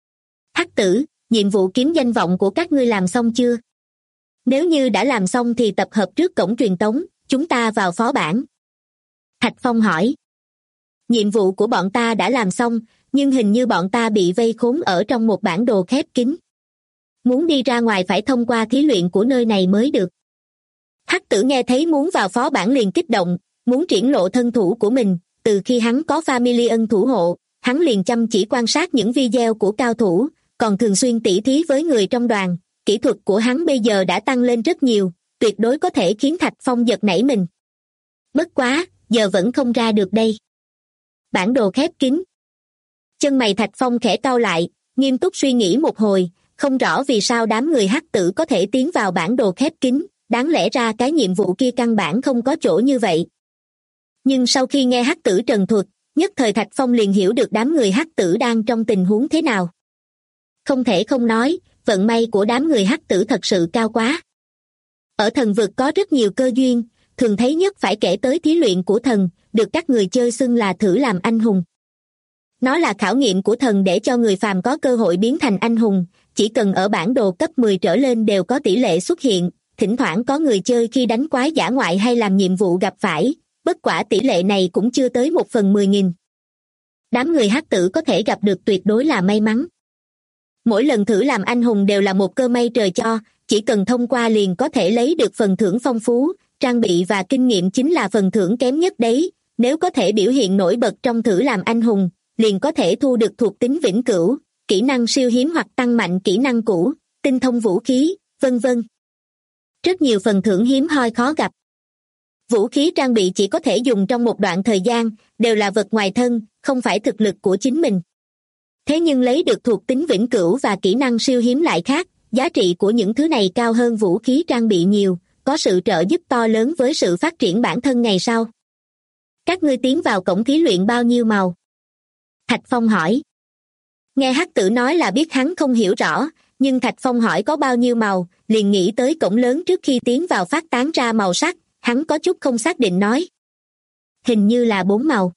Hắc Tử, nhiệm vụ kiếm danh vọng của các ngươi làm xong chưa? Nếu như đã làm xong thì tập hợp trước cổng truyền tống, chúng ta vào phó bản. Thạch Phong hỏi. Nhiệm vụ của bọn ta đã làm xong, nhưng hình như bọn ta bị vây khốn ở trong một bản đồ khép kín. Muốn đi ra ngoài phải thông qua thí luyện của nơi này mới được. Hắc Tử nghe thấy muốn vào phó bản liền kích động, muốn triển lộ thân thủ của mình. Từ khi hắn có Family thủ hộ, hắn liền chăm chỉ quan sát những video của cao thủ, còn thường xuyên tỉ thí với người trong đoàn. Kỹ thuật của hắn bây giờ đã tăng lên rất nhiều, tuyệt đối có thể khiến Thạch Phong giật nảy mình. Bất quá, giờ vẫn không ra được đây. Bản đồ khép kín. Chân mày Thạch Phong khẽ cau lại, nghiêm túc suy nghĩ một hồi, không rõ vì sao đám người hắc tử có thể tiến vào bản đồ khép kín, đáng lẽ ra cái nhiệm vụ kia căn bản không có chỗ như vậy. Nhưng sau khi nghe hắc tử trần thuật, nhất thời Thạch Phong liền hiểu được đám người hắc tử đang trong tình huống thế nào. Không thể không nói, vận may của đám người hắc tử thật sự cao quá. Ở thần vực có rất nhiều cơ duyên, thường thấy nhất phải kể tới thí luyện của thần, được các người chơi xưng là thử làm anh hùng. Nó là khảo nghiệm của thần để cho người phàm có cơ hội biến thành anh hùng, chỉ cần ở bản đồ cấp 10 trở lên đều có tỷ lệ xuất hiện, thỉnh thoảng có người chơi khi đánh quái dã ngoại hay làm nhiệm vụ gặp phải, bất quả tỷ lệ này cũng chưa tới 1/10.000. Đám người hắc tử có thể gặp được tuyệt đối là may mắn. Mỗi lần thử làm anh hùng đều là một cơ may trời cho, chỉ cần thông qua liền có thể lấy được phần thưởng phong phú, trang bị và kinh nghiệm chính là phần thưởng kém nhất đấy, nếu có thể biểu hiện nổi bật trong thử làm anh hùng, liền có thể thu được thuộc tính vĩnh cửu, kỹ năng siêu hiếm hoặc tăng mạnh kỹ năng cũ, tinh thông vũ khí, vân vân. Rất nhiều phần thưởng hiếm hoi khó gặp. Vũ khí trang bị chỉ có thể dùng trong một đoạn thời gian, đều là vật ngoài thân, không phải thực lực của chính mình. Thế nhưng lấy được thuộc tính vĩnh cửu và kỹ năng siêu hiếm lại khác, giá trị của những thứ này cao hơn vũ khí trang bị nhiều, có sự trợ giúp to lớn với sự phát triển bản thân ngày sau. Các ngươi tiến vào cổng thí luyện bao nhiêu màu? Thạch Phong hỏi. Nghe hắc tử nói là biết hắn không hiểu rõ, nhưng Thạch Phong hỏi có bao nhiêu màu, liền nghĩ tới cổng lớn trước khi tiến vào phát tán ra màu sắc, hắn có chút không xác định nói. Hình như là 4 màu.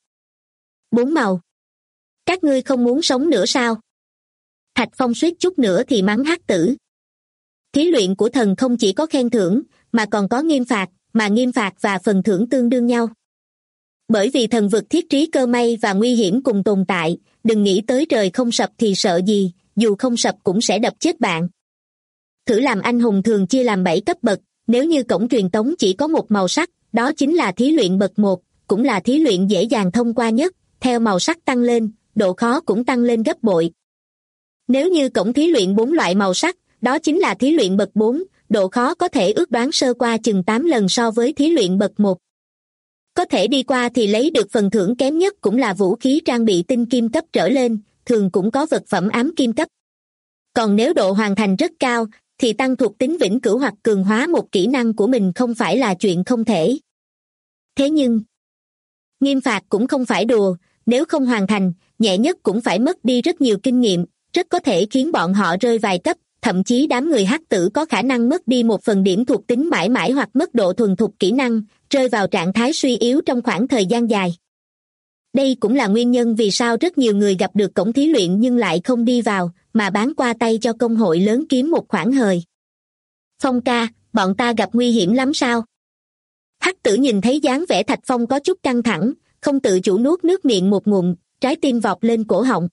4 màu? Các ngươi không muốn sống nữa sao? Thạch Phong suýt chút nữa thì mắng hắc tử. Thí luyện của thần không chỉ có khen thưởng, mà còn có nghiêm phạt, mà nghiêm phạt và phần thưởng tương đương nhau. Bởi vì thần vực thiết trí cơ may và nguy hiểm cùng tồn tại, đừng nghĩ tới trời không sập thì sợ gì, dù không sập cũng sẽ đập chết bạn. Thử làm anh hùng thường chia làm 7 cấp bậc, nếu như cổng truyền tống chỉ có một màu sắc, đó chính là thí luyện bậc 1, cũng là thí luyện dễ dàng thông qua nhất, theo màu sắc tăng lên, độ khó cũng tăng lên gấp bội. Nếu như cổng thí luyện 4 loại màu sắc, đó chính là thí luyện bậc 4, độ khó có thể ước đoán sơ qua chừng 8 lần so với thí luyện bậc 1. Có thể đi qua thì lấy được phần thưởng kém nhất cũng là vũ khí trang bị tinh kim cấp trở lên, thường cũng có vật phẩm ám kim cấp. Còn nếu độ hoàn thành rất cao, thì tăng thuộc tính vĩnh cửu hoặc cường hóa một kỹ năng của mình không phải là chuyện không thể. Thế nhưng, nghiêm phạt cũng không phải đùa, nếu không hoàn thành, nhẹ nhất cũng phải mất đi rất nhiều kinh nghiệm, rất có thể khiến bọn họ rơi vài cấp, thậm chí đám người hắc tử có khả năng mất đi một phần điểm thuộc tính mãi mãi hoặc mất độ thuần thục kỹ năng, rơi vào trạng thái suy yếu trong khoảng thời gian dài. Đây cũng là nguyên nhân vì sao rất nhiều người gặp được cổng thí luyện nhưng lại không đi vào, mà bán qua tay cho công hội lớn kiếm một khoản hời. Phong ca, bọn ta gặp nguy hiểm lắm sao? Hắc tử nhìn thấy dáng vẻ Thạch Phong có chút căng thẳng, không tự chủ nuốt nước miệng một ngụm, trái tim vọt lên cổ họng.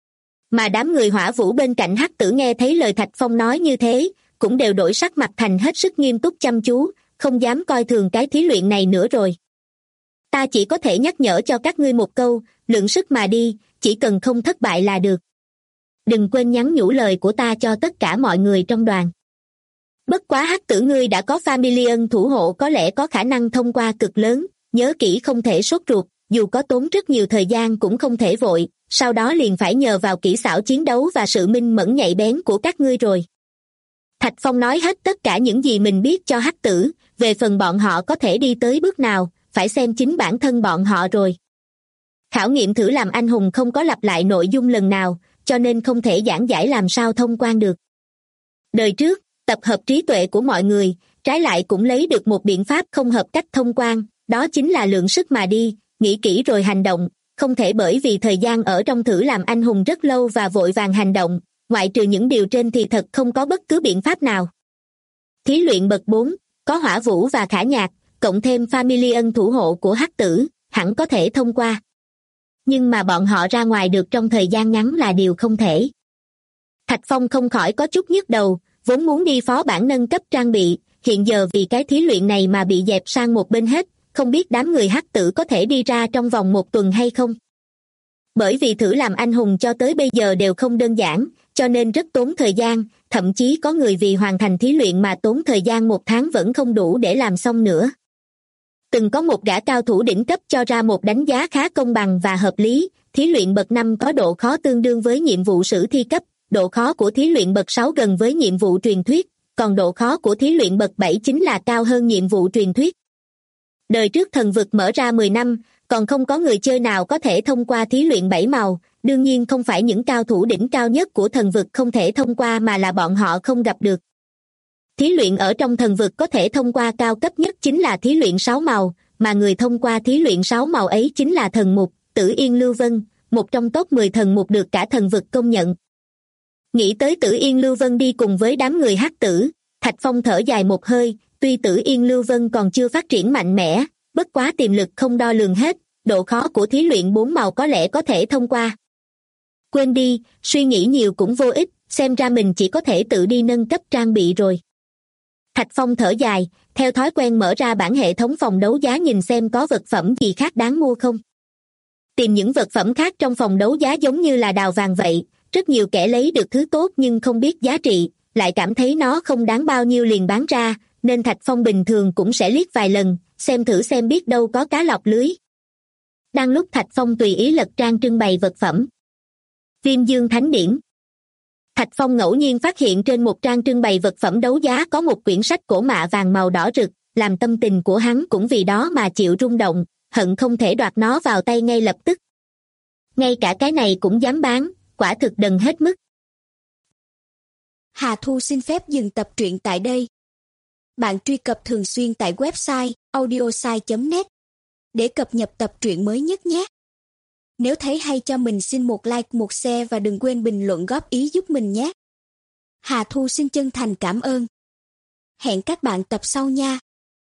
Mà đám người hỏa vũ bên cạnh hắc tử nghe thấy lời Thạch Phong nói như thế, cũng đều đổi sắc mặt thành hết sức nghiêm túc chăm chú, không dám coi thường cái thí luyện này nữa rồi. Ta chỉ có thể nhắc nhở cho các ngươi một câu, lượng sức mà đi, chỉ cần không thất bại là được. Đừng quên nhắn nhủ lời của ta cho tất cả mọi người trong đoàn. Bất quá hắc tử ngươi đã có Family thủ hộ có lẽ có khả năng thông qua cực lớn, nhớ kỹ không thể sốt ruột, dù có tốn rất nhiều thời gian cũng không thể vội, sau đó liền phải nhờ vào kỹ xảo chiến đấu và sự minh mẫn nhạy bén của các ngươi rồi. Thạch Phong nói hết tất cả những gì mình biết cho hắc tử, về phần bọn họ có thể đi tới bước nào, phải xem chính bản thân bọn họ rồi. Khảo nghiệm thử làm anh hùng không có lặp lại nội dung lần nào, cho nên không thể giảng giải làm sao thông quan được. Đời trước, tập hợp trí tuệ của mọi người, trái lại cũng lấy được một biện pháp không hợp cách thông quan, đó chính là lượng sức mà đi, nghĩ kỹ rồi hành động, không thể bởi vì thời gian ở trong thử làm anh hùng rất lâu và vội vàng hành động, ngoại trừ những điều trên thì thật không có bất cứ biện pháp nào. Thí luyện bậc 4, có Hỏa Vũ và Khả Nhạc, cộng thêm Family thủ hộ của hắc tử, hẳn có thể thông qua. Nhưng mà bọn họ ra ngoài được trong thời gian ngắn là điều không thể. Thạch Phong không khỏi có chút nhức đầu, vốn muốn đi phó bản nâng cấp trang bị, hiện giờ vì cái thí luyện này mà bị dẹp sang một bên hết, không biết đám người hắc tử có thể đi ra trong vòng 1 tuần hay không. Bởi vì thử làm anh hùng cho tới bây giờ đều không đơn giản, cho nên rất tốn thời gian, thậm chí có người vì hoàn thành thí luyện mà tốn thời gian 1 tháng vẫn không đủ để làm xong nữa. Từng có một gã cao thủ đỉnh cấp cho ra một đánh giá khá công bằng và hợp lý, thí luyện bậc 5 có độ khó tương đương với nhiệm vụ sử thi cấp, độ khó của thí luyện bậc 6 gần với nhiệm vụ truyền thuyết, còn độ khó của thí luyện bậc 7 chính là cao hơn nhiệm vụ truyền thuyết. Đời trước thần vực mở ra 10 năm, còn không có người chơi nào có thể thông qua thí luyện 7 màu, đương nhiên không phải những cao thủ đỉnh cao nhất của thần vực không thể thông qua mà là bọn họ không gặp được. Thí luyện ở trong thần vực có thể thông qua cao cấp nhất chính là thí luyện 6 màu, mà người thông qua thí luyện 6 màu ấy chính là thần mục, Tử Yên Lưu Vân, một trong top 10 thần mục được cả thần vực công nhận. Nghĩ tới Tử Yên Lưu Vân đi cùng với đám người hắc tử, Thạch Phong thở dài một hơi, tuy Tử Yên Lưu Vân còn chưa phát triển mạnh mẽ, bất quá tiềm lực không đo lường hết, độ khó của thí luyện 4 màu có lẽ có thể thông qua. Quên đi, suy nghĩ nhiều cũng vô ích, xem ra mình chỉ có thể tự đi nâng cấp trang bị rồi. Thạch Phong thở dài, theo thói quen mở ra bảng hệ thống phòng đấu giá nhìn xem có vật phẩm gì khác đáng mua không. Tìm những vật phẩm khác trong phòng đấu giá giống như là đào vàng vậy, rất nhiều kẻ lấy được thứ tốt nhưng không biết giá trị, lại cảm thấy nó không đáng bao nhiêu liền bán ra, nên Thạch Phong bình thường cũng sẽ liếc vài lần, xem thử xem biết đâu có cá lọt lưới. Đang lúc Thạch Phong tùy ý lật trang trưng bày vật phẩm. Viêm Dương Thánh Điển. Thạch Phong ngẫu nhiên phát hiện trên một trang trưng bày vật phẩm đấu giá có một quyển sách cổ mạ vàng màu đỏ rực, làm tâm tình của hắn cũng vì đó mà chịu rung động, hận không thể đoạt nó vào tay ngay lập tức. Ngay cả cái này cũng dám bán, quả thực đần hết mức.
Hà Thu xin phép dừng tập truyện tại đây. Bạn truy cập thường xuyên tại website audiosai.net để cập nhật tập truyện mới nhất nhé. Nếu thấy hay cho mình xin một like, một share và đừng quên bình luận góp ý giúp mình nhé. Hà Thu xin chân thành cảm ơn. Hẹn các bạn tập sau nha.